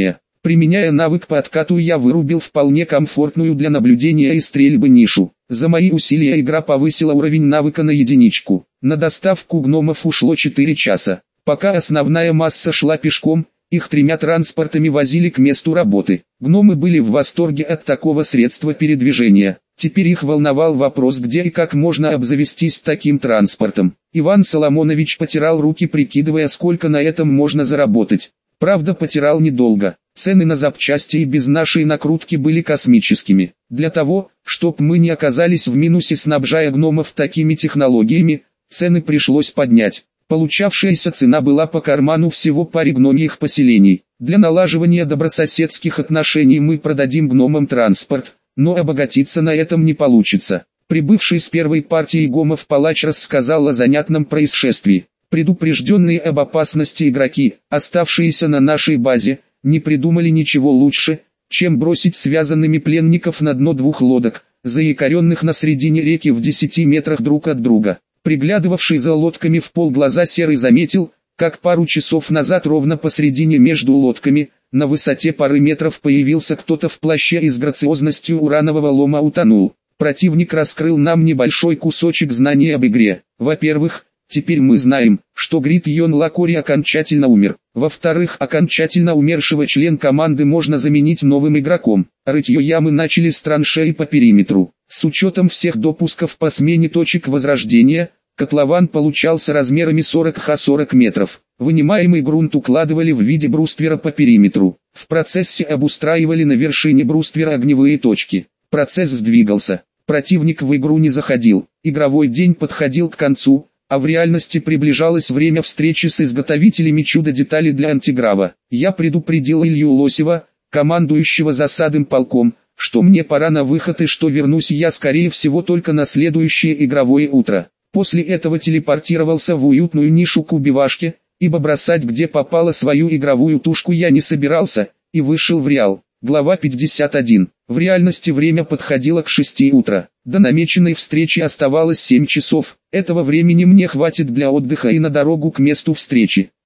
Применяя навык по откату, я вырубил вполне комфортную для наблюдения и стрельбы нишу. За мои усилия игра повысила уровень навыка на единичку. На доставку гномов ушло 4 часа. Пока основная масса шла пешком, их 3 транспортами возили к месту работы. Гномы были в восторге от такого средства передвижения. Теперь их волновал вопрос, где и как можно обзавестись таким транспортом. Иван Соломонович потирал руки, прикидывая, сколько на этом можно заработать. Правда, потирал недолго. Цены на запчасти и без нашей накрутки были космическими. Для того, чтобы мы не оказались в минусе, снабжая гномов такими технологиями, цены пришлось поднять. Получавшаяся цена была по карману всего паре гномьих поселений. Для налаживания добрососедских отношений мы продадим гномам транспорт, но обогатиться на этом не получится. Прибывший с первой партией гомов палач рассказал о занятном происшествии. Предупрежденные об опасности игроки, оставшиеся на нашей базе, не придумали ничего лучше, чем бросить связанными пленников на дно 2 лодок, заякоренных на середине реки в 10 метрах друг от друга. Приглядывавший за лодками в полглаза Серый заметил, как пару часов назад ровно посредине между лодками, на высоте пары метров, появился кто-то в плаще и с грациозностью уранового лома утонул. Противник раскрыл нам небольшой кусочек знаний об игре. Во-первых, теперь мы знаем, что Грит Йон Лакори окончательно умер. Во-вторых, окончательно умершего член команды можно заменить новым игроком. Рытье ямы начали с траншеи по периметру. С учетом всех допусков по смене точек возрождения, котлован получался размерами 40х40 метров. Вынимаемый грунт укладывали в виде бруствера по периметру. В процессе обустраивали на вершине бруствера огневые точки. Процесс сдвигался. Противник в игру не заходил. Игровой день подходил к концу, а в реальности приближалось время встречи с изготовителями чудо-деталей для антиграва. Я предупредил Илью Лосева, командующего засадным полком, что мне пора на выход и что вернусь я скорее всего только на следующее игровое утро. После этого телепортировался в уютную нишу к убивашке, ибо бросать где попало свою игровую тушку я не собирался, и вышел в Реал. Глава 51. В реальности время подходило к 6 утра. До намеченной встречи оставалось 7 часов. Этого времени мне хватит для отдыха и на дорогу к месту встречи.